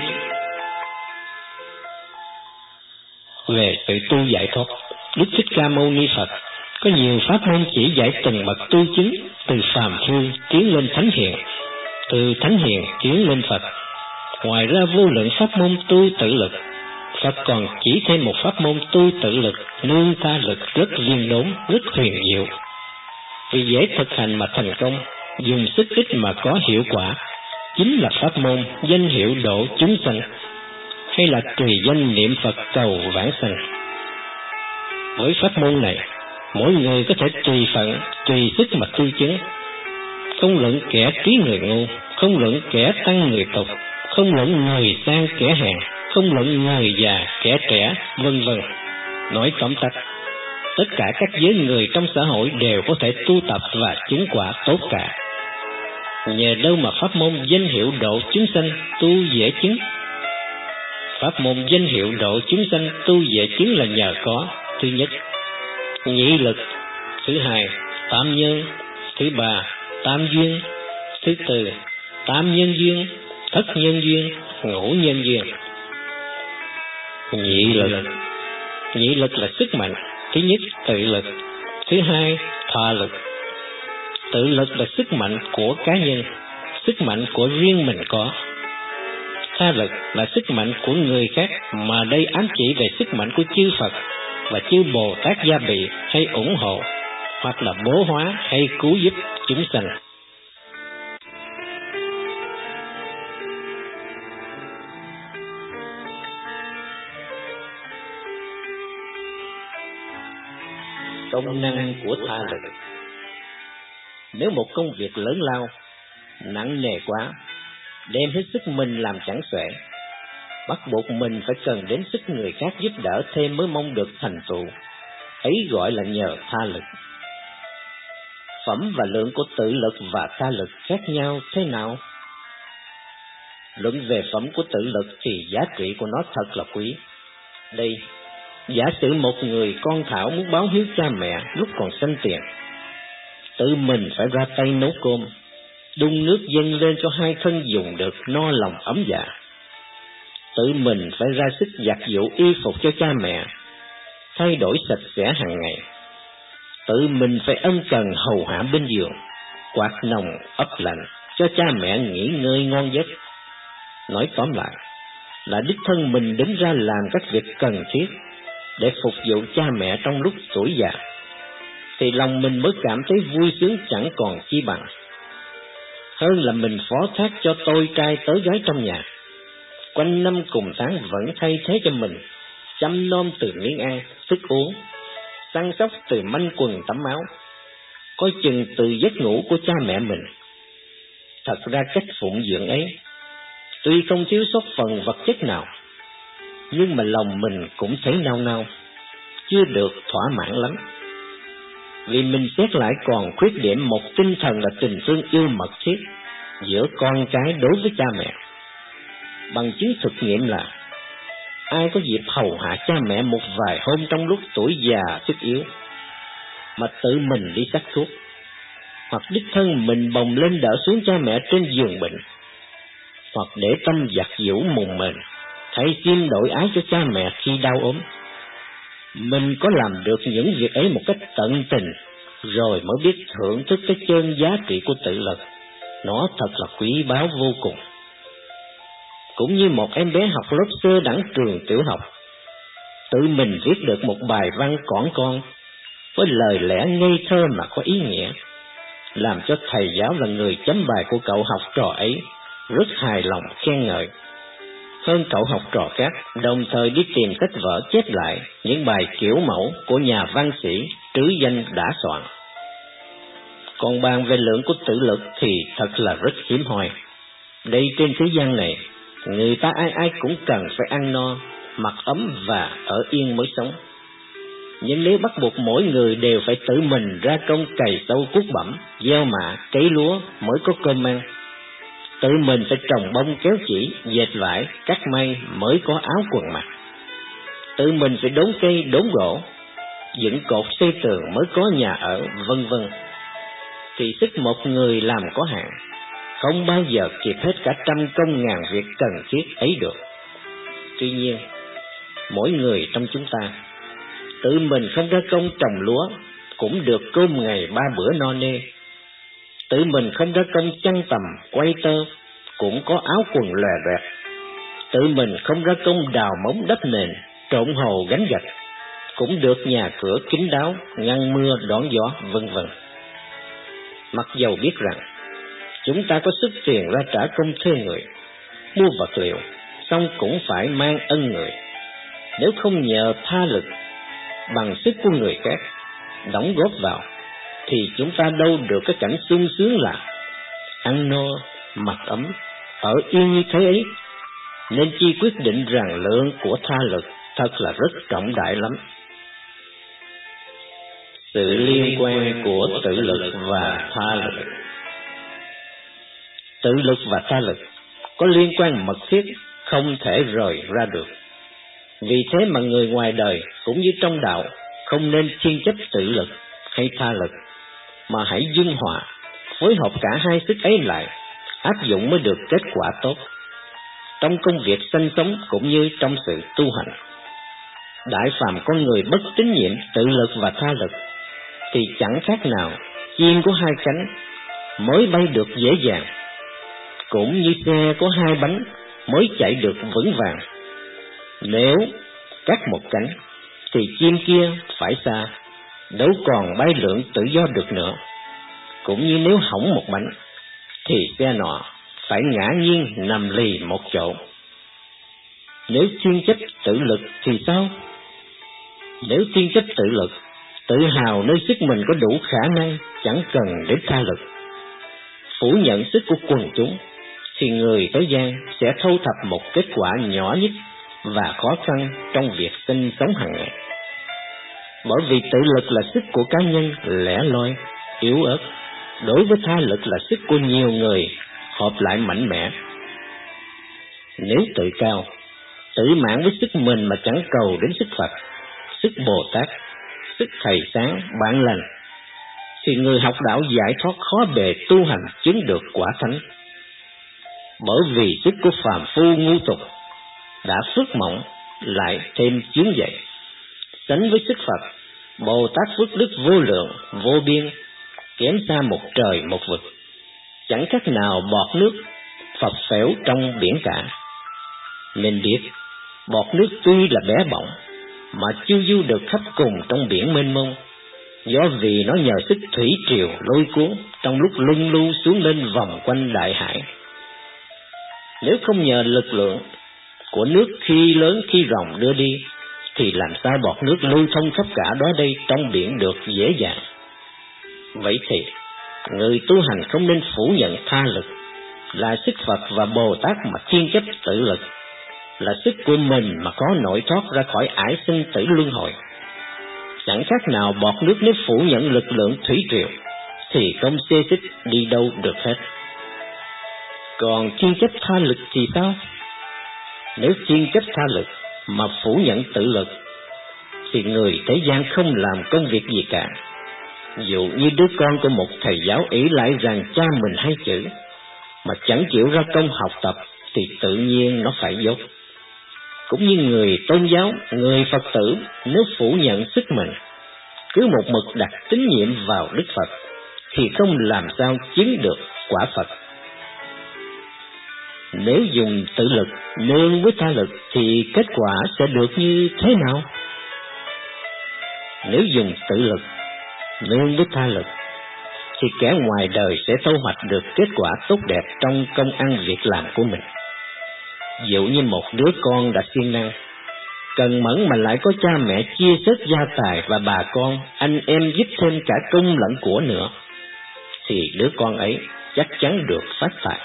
Về sự tu giải thoát, Đức Thích Ca Mâu Ni Phật có nhiều pháp môn chỉ dạy từng bậc tu chứng, từ phàm phu tiến lên thánh hiền, từ thánh hiền tiến lên Phật. Ngoài ra vô lượng pháp môn tu tự lực, Phật còn chỉ thêm một pháp môn tu tự lực nương ta lực rất viên đốn, rất huyền diệu. Vì dễ thực hành mà thành công, dùng sức ít mà có hiệu quả, chính là pháp môn danh hiệu độ chúng sanh, hay là trì danh niệm Phật cầu vãng sanh. Với pháp môn này, mỗi người có thể tùy phận, tùy sức mà tu chứng, không luận kẻ trí người ngu, không luận kẻ tăng người tục, không luận người sang kẻ hèn, không luận người già kẻ trẻ, vân vân. Nói tóm tắt, tất cả các giới người trong xã hội đều có thể tu tập và chứng quả tốt cả. Nhờ đâu mà pháp môn danh hiệu độ chúng sanh tu dễ chứng? Pháp môn danh hiệu độ chúng sanh tu dễ chứng là nhờ có: thứ nhất, nhị lực; thứ hai, tam nhân; thứ ba, tam duyên. Thứ tư, tam nhân duyên, thất nhân duyên, ngũ nhân duyên. Nhị lực. Nhị lực là sức mạnh. Thứ nhất, tự lực. Thứ hai, tha lực. Tự lực là sức mạnh của cá nhân, sức mạnh của riêng mình có. Tha lực là sức mạnh của người khác, mà đây ám chỉ về sức mạnh của chư Phật và chư Bồ Tát gia bị hay ủng hộ, hoặc là bố hóa hay cứu giúp chúng sanh. Công năng của tha lực. Nếu một công việc lớn lao, nặng nề quá, đem hết sức mình làm chẳng xuể, bắt buộc mình phải cần đến sức người khác giúp đỡ thêm mới mong được thành tựu, ấy gọi là nhờ tha lực. Phẩm và lượng của tự lực và tha lực khác nhau thế nào? Luận về phẩm của tự lực thì giá trị của nó thật là quý. Đây, giả sử một người con Thảo muốn báo hiếu cha mẹ lúc còn sanh tiền, tự mình phải ra tay nấu cơm, đun nước dâng lên cho hai thân dùng được no lòng ấm dạ. Tự mình phải ra sức giặt giũ y phục cho cha mẹ, thay đổi sạch sẽ hàng ngày. Tự mình phải ân cần hầu hạ bên giường, quạt nồng ấp lạnh cho cha mẹ nghỉ ngơi ngon giấc. Nói tóm lại là đích thân mình đứng ra làm các việc cần thiết để phục vụ cha mẹ trong lúc tuổi già, thì lòng mình mới cảm thấy vui sướng chẳng còn chi bằng. Hơn là mình phó thác cho tôi trai tới gái trong nhà, quanh năm cùng tháng vẫn thay thế cho mình, chăm nom từ miếng ăn, thức uống, săn sóc từ manh quần tắm áo, coi chừng từ giấc ngủ của cha mẹ mình. Thật ra cách phụng dưỡng ấy, tuy không thiếu sót phần vật chất nào, nhưng mà lòng mình cũng thấy nao nao, chưa được thỏa mãn lắm. Vì mình xét lại còn khuyết điểm một tinh thần là tình thương yêu mật thiết giữa con cái đối với cha mẹ. Bằng chứng thực nghiệm là ai có dịp hầu hạ cha mẹ một vài hôm trong lúc tuổi già sức yếu, mà tự mình đi sắc thuốc, hoặc đích thân mình bồng lên đỡ xuống cha mẹ trên giường bệnh, hoặc để tâm giặt giũ mùng mền, thay xiêm đổi ái cho cha mẹ khi đau ốm, mình có làm được những việc ấy một cách tận tình, rồi mới biết thưởng thức cái chân giá trị của tự lực. Nó thật là quý báu vô cùng. Cũng như một em bé học lớp sơ đẳng trường tiểu học, tự mình viết được một bài văn cỏn con với lời lẽ ngây thơ mà có ý nghĩa, làm cho thầy giáo là người chấm bài của cậu học trò ấy rất hài lòng khen ngợi. Hơn cậu học trò khác đồng thời đi tìm sách vở chép lại những bài kiểu mẫu của nhà văn sĩ trứ danh đã soạn. Còn bàn về lượng của tự lực thì thật là rất hiếm hoi. Đây trên thế gian này, người ta ai ai cũng cần phải ăn no, mặc ấm và ở yên mới sống. Nhưng nếu bắt buộc mỗi người đều phải tự mình ra công cày sâu cuốc bẩm, gieo mạ, cấy lúa mới có cơm ăn, tự mình phải trồng bông kéo chỉ, dệt vải, cắt may mới có áo quần mặc, tự mình phải đốn cây, đốn gỗ, dựng cột xây tường mới có nhà ở, vân vân, thì sức một người làm có hạn, không bao giờ kịp hết cả trăm công ngàn việc cần thiết ấy được. Tuy nhiên, mỗi người trong chúng ta tự mình không ra công trồng lúa cũng được cơm ngày ba bữa no nê, tự mình không ra công chăn tằm, quay tơ cũng có áo quần lòe loẹt, tự mình không ra công đào móng đắp nền, trộn hồ gánh gạch cũng được nhà cửa kín đáo, ngăn mưa đón gió, vân vân. Mặc dầu biết rằng chúng ta có sức tiền ra trả công thuê người, mua vật liệu, xong cũng phải mang ân người. Nếu không nhờ tha lực bằng sức của người khác đóng góp vào, thì chúng ta đâu được cái cảnh sung sướng là ăn no, mặc ấm, ở yên như thế ấy. Nên chi quyết định rằng lượng của tha lực thật là rất trọng đại lắm. Sự liên quan của tự lực và tha lực. Tự lực và tha lực có liên quan mật thiết, không thể rời ra được. Vì thế mà người ngoài đời cũng như trong đạo không nên thiên chấp tự lực hay tha lực, mà hãy dung hòa, phối hợp cả hai sức ấy lại, áp dụng mới được kết quả tốt, trong công việc sinh sống cũng như trong sự tu hành. Đại phàm con người bất tín nhiệm tự lực và tha lực, thì chẳng khác nào chim có hai cánh mới bay được dễ dàng, cũng như xe có hai bánh mới chạy được vững vàng. Nếu cắt một cánh thì chim kia phải xa, đâu còn bay lượn tự do được nữa. Cũng như nếu hỏng một bánh thì xe nọ phải ngã nghiêng nằm lì một chỗ. Nếu thiên chấp tự lực thì sao? Nếu thiên chấp tự lực, tự hào nơi sức mình có đủ khả năng, chẳng cần đến tha lực, phủ nhận sức của quần chúng, thì người thế gian sẽ thâu thập một kết quả nhỏ nhất và khó khăn trong việc sinh sống hàng ngày. Bởi vì tự lực là sức của cá nhân lẻ loi, yếu ớt, đối với tha lực là sức của nhiều người hợp lại mạnh mẽ. Nếu tự cao, tự mãn với sức mình mà chẳng cầu đến sức Phật, sức Bồ Tát, sức thầy sáng, bạn lành, thì người học đạo giải thoát khó bề tu hành chứng được quả thánh. Bởi vì sức của phàm phu ngu tục đã phước mỏng lại thêm chướng dậy, sánh với sức Phật, Bồ Tát phước đức vô lượng, vô biên, kém xa một trời một vực, chẳng khác nào bọt nước phập phễu trong biển cả. Nên biết, bọt nước tuy là bé bỏng, mà chưa du được khắp cùng trong biển mênh mông, do vì nó nhờ sức thủy triều lôi cuốn trong lúc luân lưu xuống lên vòng quanh đại hải. Nếu không nhờ lực lượng của nước khi lớn khi rộng đưa đi, thì làm sao bọt nước lưu thông khắp cả đó đây trong biển được dễ dàng. Vậy thì, người tu hành không nên phủ nhận tha lực, là sức Phật và Bồ Tát mà thiên chấp tự lực, là sức của mình mà có nổi thoát ra khỏi ải sinh tử luân hồi. Chẳng khác nào bọt nước nếu phủ nhận lực lượng thủy triều, thì không xê xích đi đâu được hết. Còn thiên chấp tha lực thì sao? Nếu thiên chấp tha lực mà phủ nhận tự lực, thì người thế gian không làm công việc gì cả. Dụ như đứa con của một thầy giáo ỷ lại rằng cha mình hay chữ, mà chẳng chịu ra công học tập, thì tự nhiên nó phải dốt. Cũng như người tôn giáo, người Phật tử, nếu phủ nhận sức mình, cứ một mực đặt tín nhiệm vào Đức Phật, thì không làm sao chứng được quả Phật. Nếu dùng tự lực nương với tha lực, thì kết quả sẽ được như thế nào? Nếu dùng tự lực nương với tha lực, thì kẻ ngoài đời sẽ thu hoạch được kết quả tốt đẹp trong công ăn việc làm của mình. Dụ như một đứa con đã siêng năng, cần mẫn mà lại có cha mẹ chia sớt gia tài và bà con, anh em giúp thêm cả công lẫn của nữa, thì đứa con ấy chắc chắn được phát tài.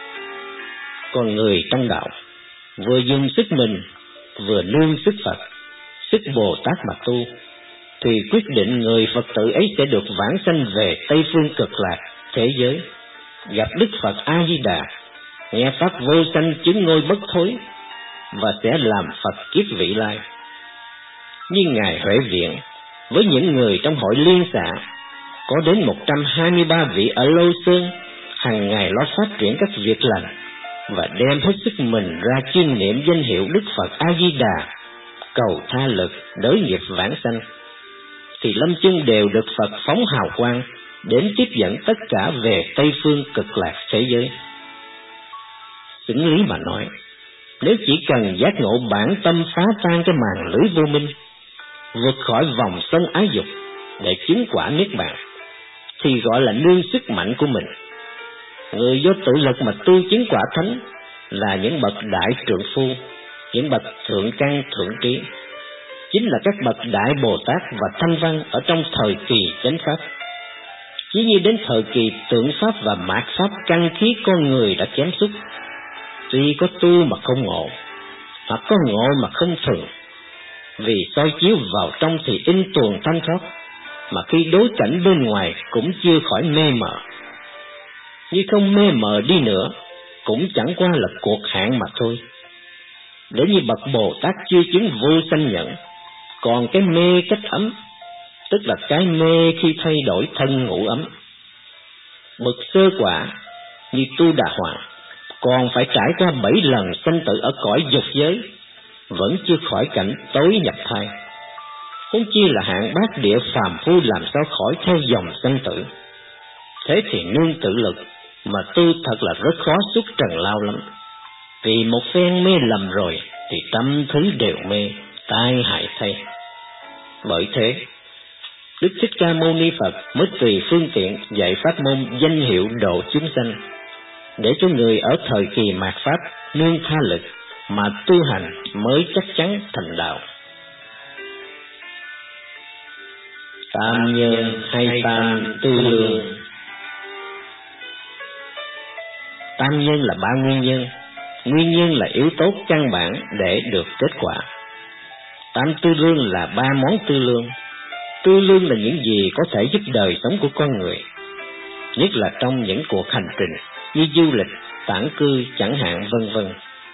Còn người trong đạo, vừa dùng sức mình, vừa nương sức Phật, sức Bồ Tát mà tu, thì quyết định người Phật tử ấy sẽ được vãng sanh về Tây Phương Cực Lạc thế giới, gặp Đức Phật A Di Đà, nghe pháp vô sanh chứng ngôi bất thối, và sẽ làm Phật kiếp vị lai. Như ngài Huệ Viện với những người trong hội liên xã, có đến một trăm hai mươi ba vị ở Lô Sơn, hàng ngày lo phát triển các việc lành và đem hết sức mình ra chuyên niệm danh hiệu Đức Phật A Di Đà, cầu tha lực đới nghiệp vãng sanh, thì lâm chung đều được Phật phóng hào quang đến tiếp dẫn tất cả về Tây Phương Cực Lạc thế giới. Xứng lý mà nói, nếu chỉ cần giác ngộ bản tâm phá tan cái màn lưới vô minh, vượt khỏi vòng sân ái dục để chứng quả niết bàn, thì gọi là nương sức mạnh của mình. Người do tự lực mà tu chứng quả thánh là những bậc đại trượng phu, những bậc thượng căn thượng trí, chính là các bậc đại Bồ Tát và Thanh Văn ở trong thời kỳ chánh pháp. Chỉ như đến thời kỳ tượng pháp và mạt pháp, căn khí con người đã kém sút, tuy có tu mà không ngộ, hoặc có ngộ mà không thường, vì soi chiếu vào trong thì in tuồng thanh thoát, mà khi đối cảnh bên ngoài cũng chưa khỏi mê mờ. Như không mê mờ đi nữa, cũng chẳng qua là cuộc hạn mà thôi. Đến như bậc Bồ Tát chưa chứng vô sanh nhẫn, còn cái mê cách ấm, tức là cái mê khi thay đổi thân ngủ ấm. Bậc sơ quả như Tu Đà Hoàng còn phải trải qua bảy lần sanh tử ở cõi dục giới, vẫn chưa khỏi cảnh tối nhập thai. Huống chi là hạng bát địa phàm phu làm sao khỏi theo dòng sanh tử. Thế thì nương tự lực mà tu thật là rất khó xuất trần lao lắm. Vì một phen mê lầm rồi thì tâm thứ đều mê, tai hại thay. Bởi thế, Đức Thích Ca Mâu Ni Phật mới tùy phương tiện dạy pháp môn danh hiệu độ chúng sanh, để cho người ở thời kỳ mạt pháp nương tha lực mà tu hành mới chắc chắn thành đạo. Tam nhân hay tam tư lương. Tam nhân là ba nguyên nhân. Nguyên nhân là yếu tố căn bản để được kết quả. Tam tư lương là ba món tư lương. Tư lương là những gì có thể giúp đời sống của con người, nhất là trong những cuộc hành trình như du lịch, tản cư chẳng hạn, vân vân.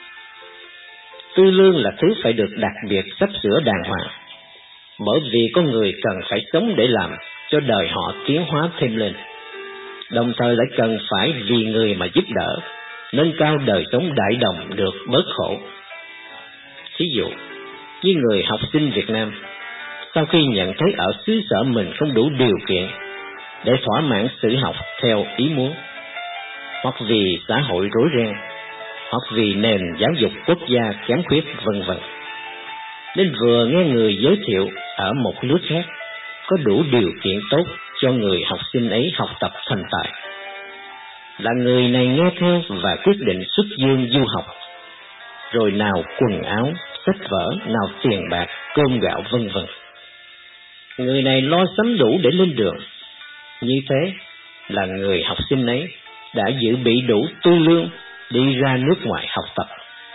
Tư lương là thứ phải được đặc biệt sắp sửa đàng hoàng, bởi vì con người cần phải sống để làm cho đời họ tiến hóa thêm lên, đồng thời lại cần phải vì người mà giúp đỡ, nâng cao đời sống đại đồng được bớt khổ. Thí dụ, như người học sinh Việt Nam, sau khi nhận thấy ở xứ sở mình không đủ điều kiện để thỏa mãn sự học theo ý muốn, hoặc vì xã hội rối ren, hoặc vì nền giáo dục quốc gia kém khuyết, vân vân, nên vừa nghe người giới thiệu ở một nước khác có đủ điều kiện tốt cho người học sinh ấy học tập thành tài, là người này nghe theo và quyết định xuất dương du học, rồi nào quần áo, sách vở, nào tiền bạc, cơm gạo, vân vân. Người này lo sắm đủ để lên đường. Như thế là người học sinh ấy đã dự bị đủ tư lương đi ra nước ngoài học tập.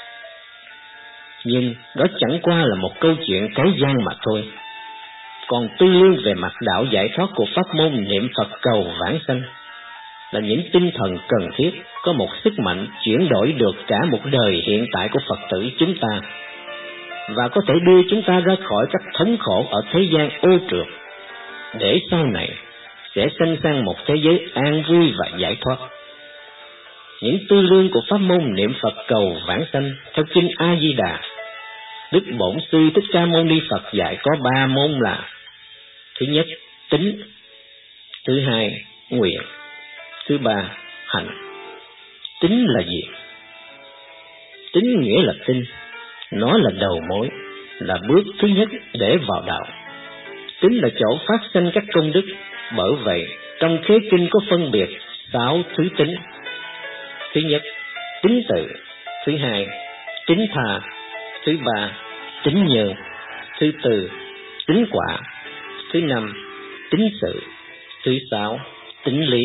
Nhưng đó chẳng qua là một câu chuyện cái gian mà thôi. Còn tư lương về mặt đạo giải thoát của pháp môn niệm Phật cầu vãng sanh là những tinh thần cần thiết, có một sức mạnh chuyển đổi được cả một đời hiện tại của Phật tử chúng ta, và có thể đưa chúng ta ra khỏi các thống khổ ở thế gian ô trượt, để sau này sẽ sanh sang một thế giới an vui và giải thoát. Những tư lương của pháp môn niệm Phật cầu vãng sanh theo kinh A Di Đà, Đức Bổn Sư Thích Ca Mâu Ni Phật dạy có ba môn là: thứ nhất, tín; thứ hai, nguyện; thứ ba, hành. Tín là gì? Tín nghĩa là tin, nó là đầu mối, là bước thứ nhất để vào đạo. Tín là chỗ phát sinh các công đức. Bởi vậy trong khế kinh có phân biệt sáu thứ tín: thứ nhất, tín tự; thứ hai, tín tha; thứ ba, tín nhân; thứ tư, tín quả; thứ năm, tín sự; thứ sáu, tín lý.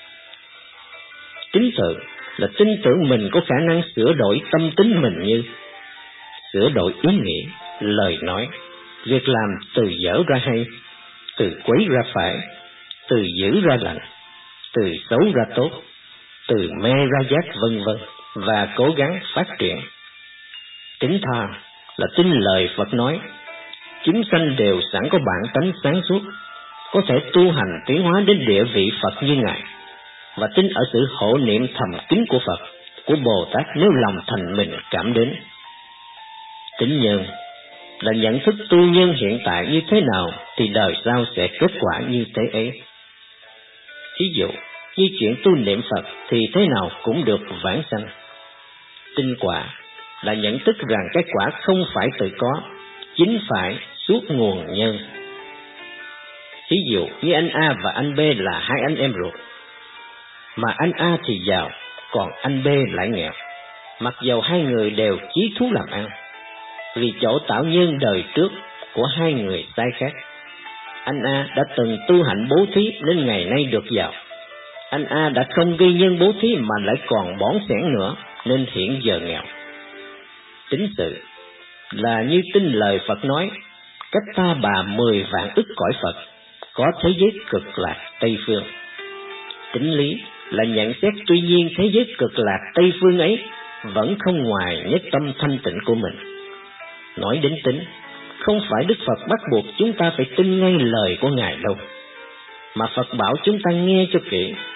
Tín tự là tin tưởng mình có khả năng sửa đổi tâm tính mình, như sửa đổi ý nghĩ, lời nói, việc làm từ dở ra hay, từ quấy ra phải, từ dữ ra lành, từ xấu ra tốt, từ mê ra giác, vân vân, và cố gắng phát triển. Tín tha là tin lời Phật nói, chúng sanh đều sẵn có bản tánh sáng suốt, có thể tu hành tiến hóa đến địa vị Phật như Ngài, và tin ở sự hộ niệm thầm kín của Phật, của Bồ Tát nếu lòng thành mình cảm đến. Tín nhân là nhận thức tu nhân hiện tại như thế nào thì đời sau sẽ kết quả như thế ấy. Thí dụ, như chuyện tu niệm Phật thì thế nào cũng được vãng sanh. Tin quả là nhận thức rằng cái quả không phải tự có, chính phải suốt nguồn nhân. Thí dụ như anh A và anh B là hai anh em ruột, mà anh A thì giàu, còn anh B lại nghèo, mặc dầu hai người đều chí thú làm ăn. Vì chỗ tạo nhân đời trước của hai người sai khác, anh A đã từng tu hạnh bố thí nên ngày nay được giàu. Anh A đã không gây nhân bố thí mà lại còn bỏn sẻn nữa nên hiện giờ nghèo. Tín sự là như tin lời Phật nói, cách ta bà mười vạn ức cõi Phật, có thế giới cực lạc Tây Phương. Tín lý là nhận xét tuy nhiên thế giới cực lạc Tây Phương ấy vẫn không ngoài nhất tâm thanh tịnh của mình. Nói đến tín, không phải Đức Phật bắt buộc chúng ta phải tin ngay lời của Ngài đâu, mà Phật bảo chúng ta nghe cho kỹ,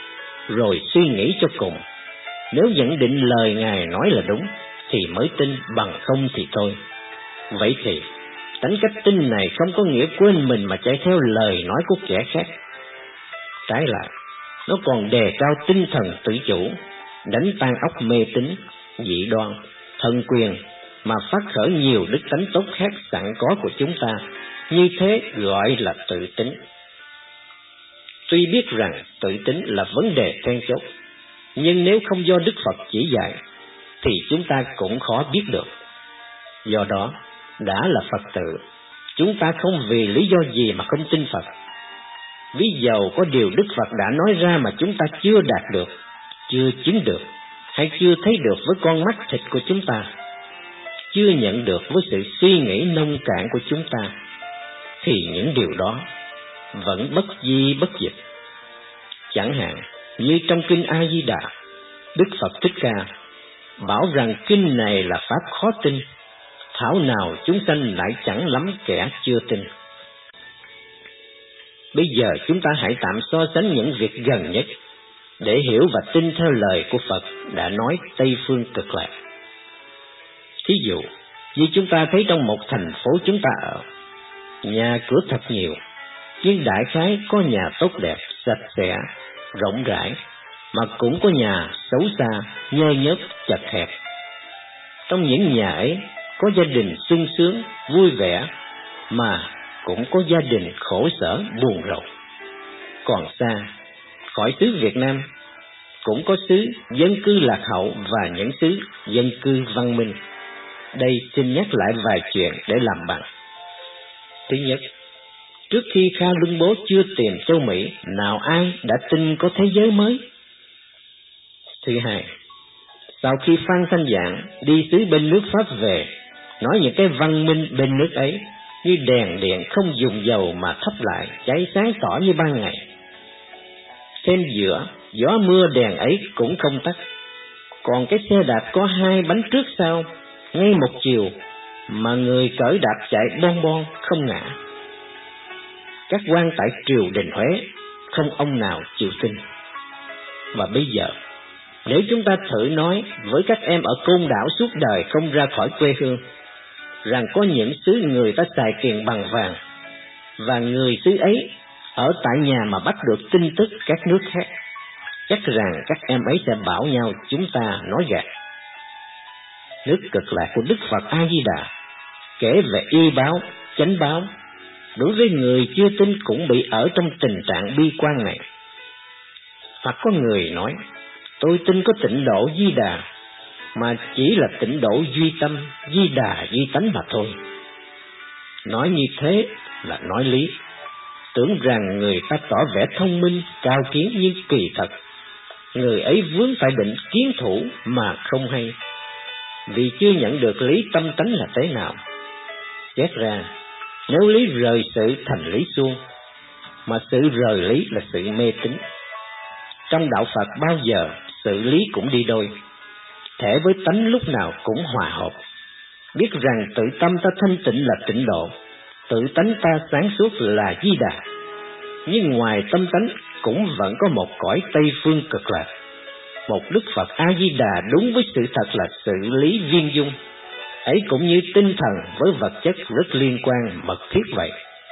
rồi suy nghĩ cho cùng. Nếu nhận định lời Ngài nói là đúng thì mới tin, bằng không thì thôi. Vậy thì tánh cách tin này không có nghĩa quên mình mà chạy theo lời nói của kẻ khác. Trái lại, nó còn đề cao tinh thần tự chủ, đánh tan óc mê tín, dị đoan, thân quyền, mà phát khởi nhiều đức tánh tốt khác sẵn có của chúng ta. Như thế gọi là tự tín. Tuy biết rằng tự tín là vấn đề then chốt, nhưng nếu không do Đức Phật chỉ dạy thì chúng ta cũng khó biết được. Do đó, đã là Phật tử, chúng ta không vì lý do gì mà không tin Phật. Ví dầu có điều Đức Phật đã nói ra mà chúng ta chưa đạt được, chưa chứng được, hay chưa thấy được với con mắt thịt của chúng ta, chưa nhận được với sự suy nghĩ nông cạn của chúng ta, thì những điều đó vẫn bất di bất dịch. Chẳng hạn như trong kinh A Di Đà, Đức Phật Thích Ca bảo rằng kinh này là pháp khó tin, thảo nào chúng sanh lại chẳng lắm kẻ chưa tin. Bây giờ chúng ta hãy tạm so sánh những việc gần nhất để hiểu và tin theo lời của Phật đã nói Tây Phương Cực Lạc. Thí dụ, như chúng ta thấy trong một thành phố chúng ta ở, nhà cửa thật nhiều, nhưng đại khái có nhà tốt đẹp, sạch sẽ, rộng rãi, mà cũng có nhà xấu xa, nhơ nhớp, chật hẹp. Trong những nhà ấy có gia đình sung sướng, vui vẻ, mà cũng có gia đình khổ sở, buồn rầu. Còn xa, khỏi xứ Việt Nam, cũng có xứ dân cư lạc hậu và những xứ dân cư văn minh. Đây xin nhắc lại vài chuyện để làm bằng. Thứ nhất, trước khi Kha Luân Bố chưa tìm châu Mỹ, nào ai đã tin có thế giới mới? Thứ hai, sau khi Phan Thanh Giảng đi xứ bên nước Pháp về, nói những cái văn minh bên nước ấy như đèn điện không dùng dầu mà thắp lại, cháy sáng tỏ như ban ngày. Thêm giữa gió mưa đèn ấy cũng không tắt. Còn cái xe đạp có hai bánh trước sau, ngay một chiều, mà người cởi đạp chạy bon bon không ngã. Các quan tại triều đình Huế không ông nào chịu tin. Và bây giờ, nếu chúng ta thử nói với các em ở Côn Đảo suốt đời không ra khỏi quê hương, rằng có những xứ người ta xài tiền bằng vàng, và người xứ ấy ở tại nhà mà bắt được tin tức các nước khác, chắc rằng các em ấy sẽ bảo nhau chúng ta nói gạt. Nước Cực Lạc của Đức Phật A Di Đà kể về y báo, chánh báo, đối với người chưa tin cũng bị ở trong tình trạng bi quan này. Hoặc có người nói, tôi tin có tịnh độ Di Đà, mà chỉ là tịnh độ duy tâm, Di Đà duy tánh mà thôi. Nói như thế là nói lý, tưởng rằng người ta tỏ vẻ thông minh, cao kiến, nhưng kỳ thật người ấy vướng phải định kiến thủ mà không hay, vì chưa nhận được lý tâm tánh là thế nào. Xét ra, nếu lý rời sự thành lý suông, mà sự rời lý là sự mê tín. Trong đạo Phật bao giờ sự lý cũng đi đôi, thể với tánh lúc nào cũng hòa hợp. Biết rằng tự tâm ta thanh tịnh là tịnh độ, tự tánh ta sáng suốt là Di Đà, nhưng ngoài tâm tánh cũng vẫn có một cõi Tây Phương Cực Lạc, một Đức Phật A Di Đà đúng với sự thật là sự lý viên dung. Ấy cũng như tinh thần với vật chất rất liên quan mật thiết vậy.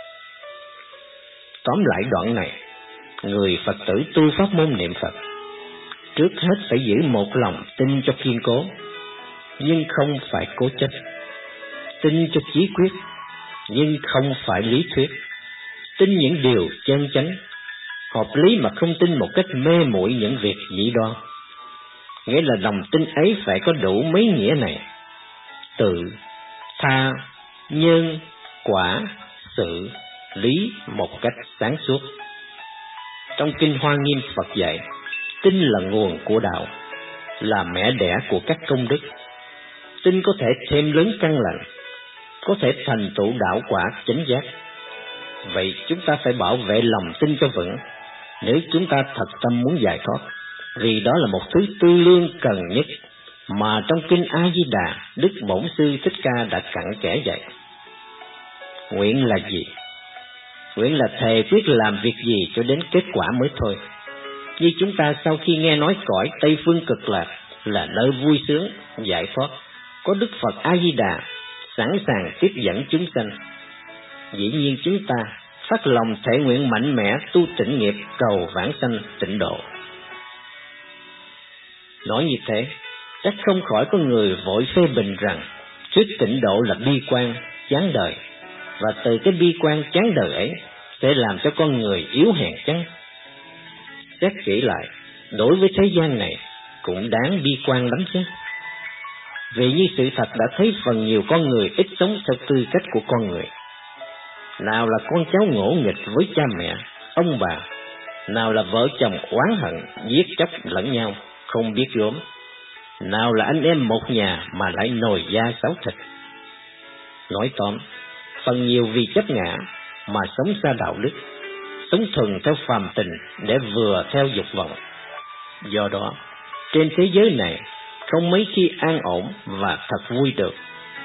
Tóm lại đoạn này, người Phật tử tu pháp môn niệm Phật trước hết phải giữ một lòng tin cho kiên cố, nhưng không phải cố chấp; tin cho chí quyết, nhưng không phải lý thuyết; tin những điều chân chánh, hợp lý mà không tin một cách mê muội những việc dị đoan. Nghĩa là lòng tin ấy phải có đủ mấy nghĩa này: tự, tha, nhân, quả, sự, lý một cách sáng suốt. Trong Kinh Hoa Nghiêm Phật dạy, tin là nguồn của đạo, là mẹ đẻ của các công đức. Tin có thể thêm lớn căn lành, có thể thành tựu đạo quả chánh giác. Vậy chúng ta phải bảo vệ lòng tin cho vững, nếu chúng ta thật tâm muốn giải thoát, vì đó là một thứ tư lương cần nhất mà trong Kinh A Di Đà Đức Bổn Sư Thích Ca đã cặn kẽ dạy. Nguyện là gì? Nguyện là thề quyết làm việc gì cho đến kết quả mới thôi. Như chúng ta sau khi nghe nói cõi Tây Phương Cực Lạc là nơi vui sướng, giải thoát, có Đức Phật A-di-đà sẵn sàng tiếp dẫn chúng sanh, dĩ nhiên chúng ta phát lòng thể nguyện mạnh mẽ tu tịnh nghiệp cầu vãng sanh tịnh độ. Nói như thế, chắc không khỏi có người vội phê bình rằng thuyết tịnh độ là bi quan, chán đời, và từ cái bi quan chán đời ấy sẽ làm cho con người yếu hèn chăng? Xét kỹ lại, đối với thế gian này cũng đáng bi quan lắm chứ. Vì như sự thật đã thấy phần nhiều con người ít sống theo tư cách của con người. Nào là con cháu ngỗ nghịch với cha mẹ, ông bà, nào là vợ chồng oán hận, giết chóc lẫn nhau, không biết gớm, nào là anh em một nhà mà lại nồi da xáo thịt. Nói tóm, phần nhiều vì chấp ngã mà sống xa đạo đức, sống thuần theo phàm tình để vừa theo dục vọng. Do đó, trên thế giới này không mấy khi an ổn và thật vui được.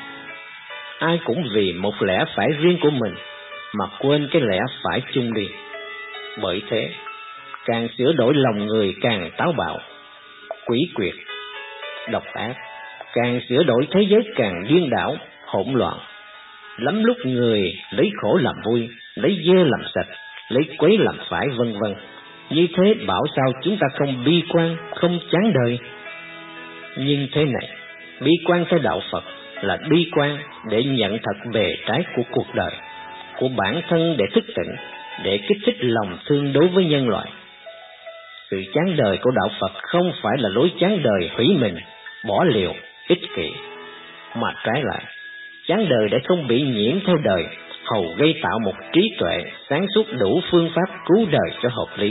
Ai cũng vì một lẽ phải riêng của mình mà quên cái lẽ phải chung đi. Bởi thế, càng sửa đổi lòng người càng táo bạo, quỷ quyệt, độc ác, càng sửa đổi thế giới càng điên đảo, hỗn loạn. Lắm lúc người lấy khổ làm vui, lấy dơ làm sạch, lấy quấy làm phải, vân vân. Như thế bảo sao chúng ta không bi quan, không chán đời? Nhưng thế này, bi quan theo đạo Phật là bi quan để nhận thật bề trái của cuộc đời, của bản thân để thức tỉnh, để kích thích lòng thương đối với nhân loại. Sự chán đời của đạo Phật không phải là lối chán đời hủy mình, bỏ liều, ích kỷ, mà trái lại, chán đời để không bị nhiễm theo đời, hầu gây tạo một trí tuệ sáng suốt đủ phương pháp cứu đời cho hợp lý.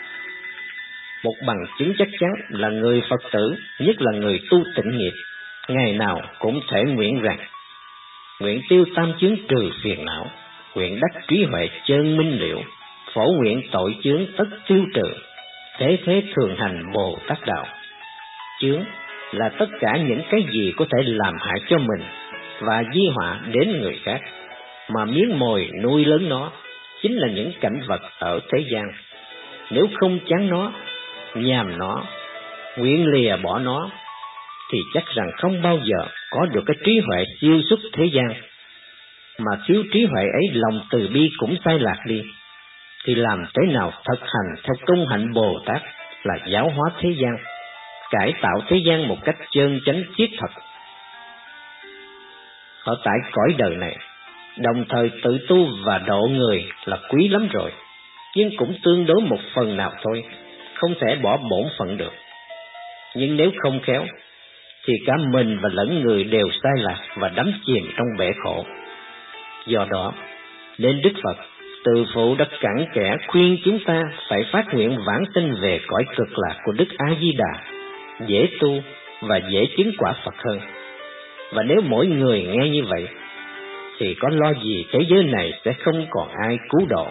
Một bằng chứng chắc chắn là người Phật tử, nhất là người tu tịnh nghiệp, ngày nào cũng thể nguyện rằng: nguyện tiêu tam chướng trừ phiền não, nguyện đắc trí huệ chân minh liệu, phổ nguyện tội chướng tất tiêu trừ, thế thế thường hành Bồ Tát đạo. Chướng là tất cả những cái gì có thể làm hại cho mình và di họa đến người khác, mà miếng mồi nuôi lớn nó chính là những cảnh vật ở thế gian. Nếu không chán nó, nhàm nó, nguyện lìa bỏ nó, thì chắc rằng không bao giờ có được cái trí huệ siêu xuất thế gian. Mà thiếu trí huệ ấy, lòng từ bi cũng sai lạc đi, thì làm thế nào thực hành theo công hạnh Bồ Tát là giáo hóa thế gian, cải tạo thế gian một cách chân chánh thiết thật. Ở tại cõi đời này, đồng thời tự tu và độ người là quý lắm rồi, nhưng cũng tương đối một phần nào thôi, không thể bỏ bổn phận được. Nhưng nếu không khéo, thì cả mình và lẫn người đều sai lạc và đắm chìm trong bể khổ. Do đó, nên Đức Phật từ phụ đã cặn kẽ khuyên chúng ta phải phát nguyện vãng sinh về cõi cực lạc của Đức A-di-đà, dễ tu và dễ chứng quả Phật hơn. Và nếu mỗi người nghe như vậy, thì có lo gì thế giới này sẽ không còn ai cứu độ.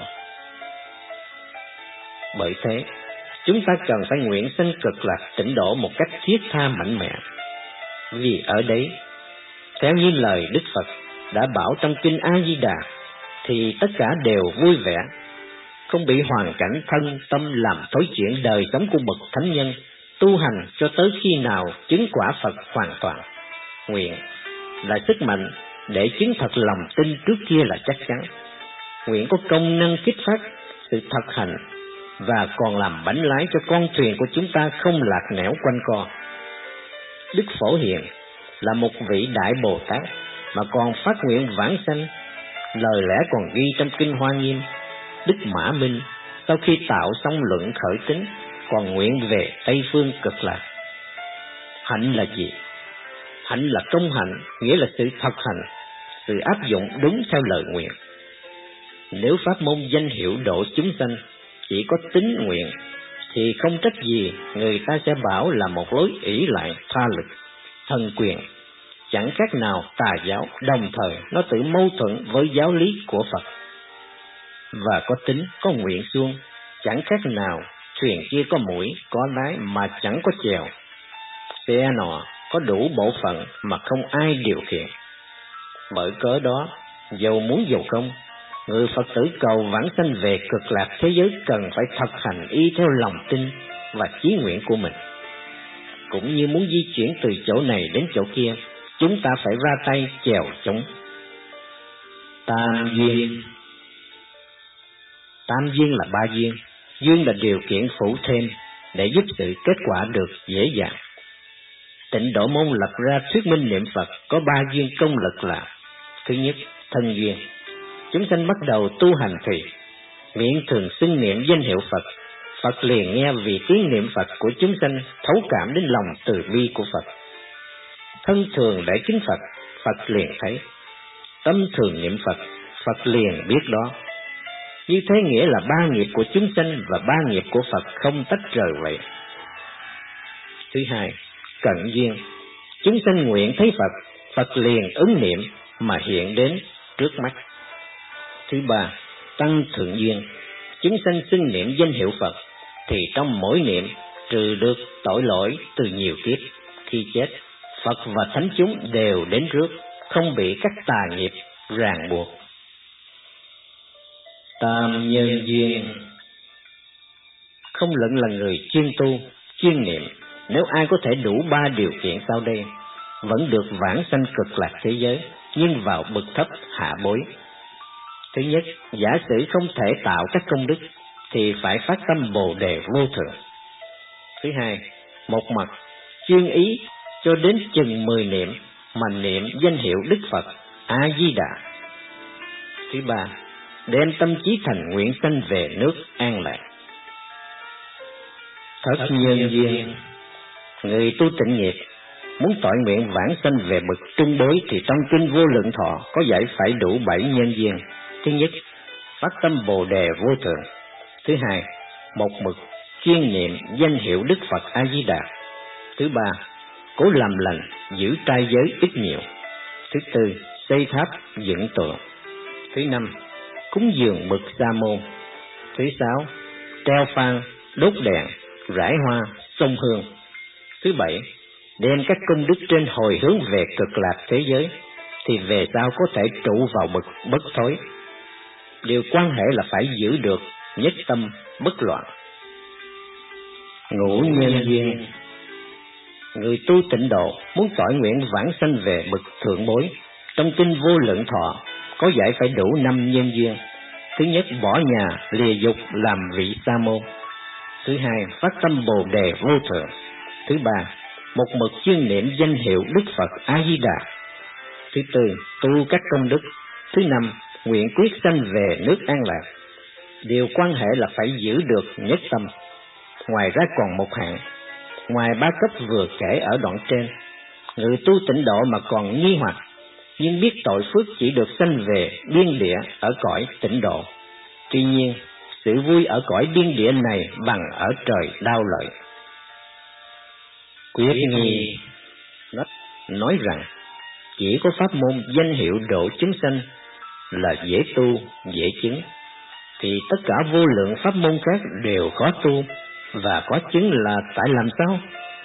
Bởi thế, chúng ta cần phải nguyện sanh cực lạc tịnh độ một cách thiết tha mạnh mẽ. Vì ở đấy, theo như lời Đức Phật đã bảo trong kinh A-di-đà, thì tất cả đều vui vẻ, không bị hoàn cảnh thân tâm làm thối chuyển đời sống của bậc thánh nhân, tu hành cho tới khi nào chứng quả Phật hoàn toàn. Nguyện là sức mạnh để chứng thật lòng tin trước kia là chắc chắn. Nguyện có công năng kích phát sự thực hành và còn làm bánh lái cho con thuyền của chúng ta không lạc nẻo quanh co. Đức Phổ Hiền là một vị đại Bồ Tát mà còn phát nguyện vãng sanh. Lời lẽ còn ghi trong kinh Hoa Nghiêm: Đức Mã Minh sau khi tạo xong luận khởi tính còn nguyện về Tây Phương Cực Lạc. Hạnh là gì? Hạnh là công hạnh, nghĩa là sự thực hành, sự áp dụng đúng theo lời nguyện. Nếu pháp môn danh hiệu độ chúng sanh chỉ có tín nguyện, thì không trách gì người ta sẽ bảo là một lối ỷ lại tha lực, thần quyền, chẳng khác nào tà giáo, đồng thời nó tự mâu thuẫn với giáo lý của Phật. Và có tính, có nguyện xuông, chẳng khác nào thuyền kia có mũi, có lái mà chẳng có chèo, xe nọ có đủ bộ phận mà không ai điều khiển. Bởi cớ đó, dầu muốn dầu không, người Phật tử cầu vãng sanh về cực lạc thế giới cần phải thực hành y theo lòng tin, và chí nguyện của mình. Cũng như muốn di chuyển từ chỗ này đến chỗ kia, chúng ta phải ra tay chèo chúng. Tam duyên. Tam duyên là ba duyên. Duyên là điều kiện phụ thêm để giúp sự kết quả được dễ dàng. Tịnh Độ môn lập ra thuyết minh niệm Phật có ba duyên công lực là: thứ nhất, thân duyên. Chúng sanh bắt đầu tu hành thì miệng thường xưng niệm danh hiệu Phật, Phật liền nghe vì tiếng niệm Phật của chúng sanh thấu cảm đến lòng từ bi của Phật. Thân thường để kính Phật, Phật liền thấy. Tâm thường niệm Phật, Phật liền biết đó. Như thế nghĩa là ba nghiệp của chúng sanh và ba nghiệp của Phật không tách rời vậy. Thứ hai, cận duyên. Chúng sanh nguyện thấy Phật, Phật liền ứng niệm mà hiện đến trước mắt. Thứ ba, tăng thượng duyên. Chúng sanh xưng niệm danh hiệu Phật thì trong mỗi niệm trừ được tội lỗi từ nhiều kiếp. Khi chết, Phật và thánh chúng đều đến trước, không bị các tà nghiệp ràng buộc. Tam nhân duyên. Không luận là người chuyên tu, chuyên niệm, nếu ai có thể đủ ba điều kiện sau đây, vẫn được vãng sanh cực lạc thế giới, nhưng vào bậc thấp hạ bối. Thứ nhất, giả sử không thể tạo các công đức, thì phải phát tâm Bồ Đề vô thượng. Thứ hai, một mặt chuyên ý cho đến chừng mười niệm mà niệm danh hiệu Đức Phật A Di Đà. Thứ ba, đem tâm trí thành nguyện sanh về nước an lạc. Thất nhân duyên. Người tu tịnh nghiệp muốn tọa nguyện vãng sanh về bậc trung bối thì trong kinh Vô Lượng Thọ có dạy phải đủ bảy nhân duyên. Thứ nhất, phát tâm Bồ Đề vô thượng. Thứ hai, một mực chuyên niệm danh hiệu Đức Phật A Di Đà. Thứ ba, cố làm lành giữ trai giới ít nhiều. Thứ tư, xây tháp dựng tượng. Thứ năm, cúng dường bậc sa môn. Thứ sáu, treo phan đốt đèn rải hoa sông hương. Thứ bảy, đem các công đức trên hồi hướng về cực lạc thế giới, thì về sau có thể trụ vào bậc bất thối. Điều quan hệ là phải giữ được nhất tâm bất loạn. Ngũ nhân duyên. Người tu tịnh độ muốn tọa nguyện vãng sanh về bậc thượng bối, trong kinh Vô Lượng Thọ có dạy phải đủ năm nhân duyên. Thứ nhất, bỏ nhà lìa dục làm vị sa môn. Thứ hai, phát tâm Bồ Đề vô thượng. Thứ ba, một mực chuyên niệm danh hiệu Đức Phật A Di Đà. Thứ tư, tu các công đức. Thứ năm, nguyện quyết sanh về nước an lạc. Điều quan hệ là phải giữ được nhất tâm. Ngoài ra còn một hạng, ngoài ba cấp vừa kể ở đoạn trên, người tu tịnh độ mà còn nghi hoặc, nhưng biết tội phước chỉ được sanh về biên địa ở cõi tịnh độ. Tuy nhiên, sự vui ở cõi biên địa này bằng ở trời đau lợi. Quyết nghi nói rằng chỉ có pháp môn danh hiệu độ chúng sanh là dễ tu, dễ chứng, thì tất cả vô lượng pháp môn khác đều khó tu và có chứng là tại làm sao?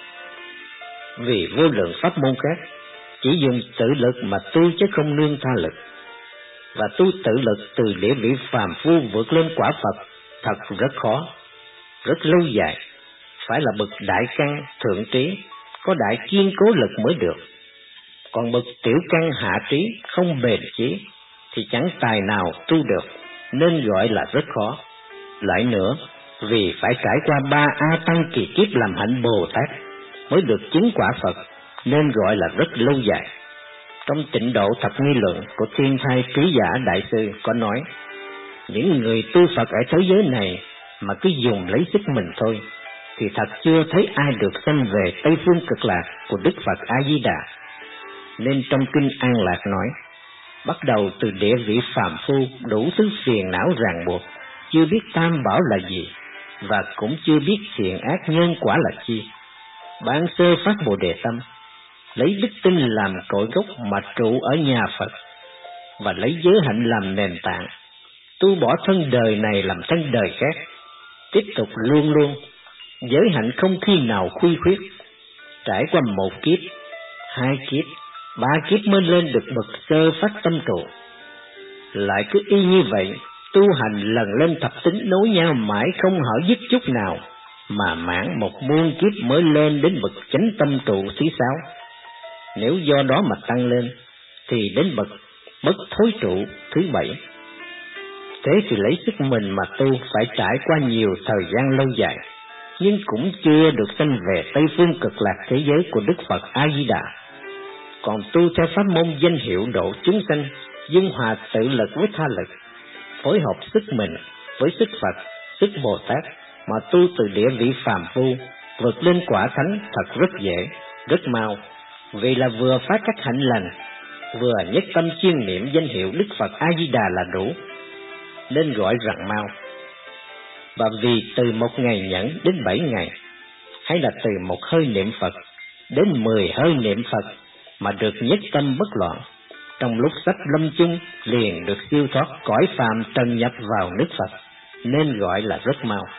Vì vô lượng pháp môn khác chỉ dùng tự lực mà tu chứ không nương tha lực, và tu tự lực từ địa vị phàm phu vượt lên quả Phật thật rất khó, rất lâu dài, phải là bậc đại căn thượng trí, có đại kiên cố lực mới được. Còn bậc tiểu căn hạ trí không bền chí thì chẳng tài nào tu được, nên gọi là rất khó. Lại nữa, vì phải trải qua ba A Tăng kỳ kiếp làm hạnh Bồ Tát mới được chứng quả Phật, nên gọi là rất lâu dài. Trong Tịnh Độ Thập Nghi Luận của Thiên Thai Trí Giả Đại Sư có nói, những người tu Phật ở thế giới này mà cứ dùng lấy sức mình thôi, thì thật chưa thấy ai được sanh về Tây Phương Cực Lạc của Đức Phật A Di Đà. Nên trong kinh An Lạc nói, bắt đầu từ địa vị phàm phu đủ thứ phiền não ràng buộc, chưa biết tam bảo là gì, và cũng chưa biết thiện ác nhân quả là chi. Ban sơ phát Bồ Đề tâm, lấy đức tin làm cội gốc mà trụ ở nhà Phật, và lấy giới hạnh làm nền tảng, tu bỏ thân đời này làm thân đời khác, tiếp tục luôn luôn, giới hạnh không khi nào khuy khuyết, trải qua một kiếp, hai kiếp, ba kiếp mới lên được bậc sơ phát tâm trụ. Lại cứ y như vậy, tu hành lần lên thập tính nối nhau mãi không hở dứt chút nào, mà mãn một muôn kiếp mới lên đến bậc chánh tâm trụ thứ sáu. Nếu do đó mà tăng lên, thì đến bậc bất thối trụ thứ bảy. Thế thì lấy sức mình mà tu phải trải qua nhiều thời gian lâu dài, nhưng cũng chưa được sanh về Tây Phương Cực Lạc thế giới của Đức Phật A-di-đà. Còn tu theo pháp môn danh hiệu độ chúng sanh, dung hòa tự lực với tha lực, phối hợp sức mình với sức Phật, sức Bồ Tát, mà tu từ địa vị phàm phu vượt lên quả thánh thật rất dễ, rất mau, vì là vừa phát các hạnh lành, vừa nhất tâm chuyên niệm danh hiệu Đức Phật A-di-đà là đủ, nên gọi rằng mau. Và vì từ một ngày nhẫn đến bảy ngày, hay là từ một hơi niệm Phật đến mười hơi niệm Phật mà được nhất tâm bất loạn, trong lúc sắp lâm chung liền được siêu thoát cõi phàm trần nhập vào nước Phật, nên gọi là rất mau.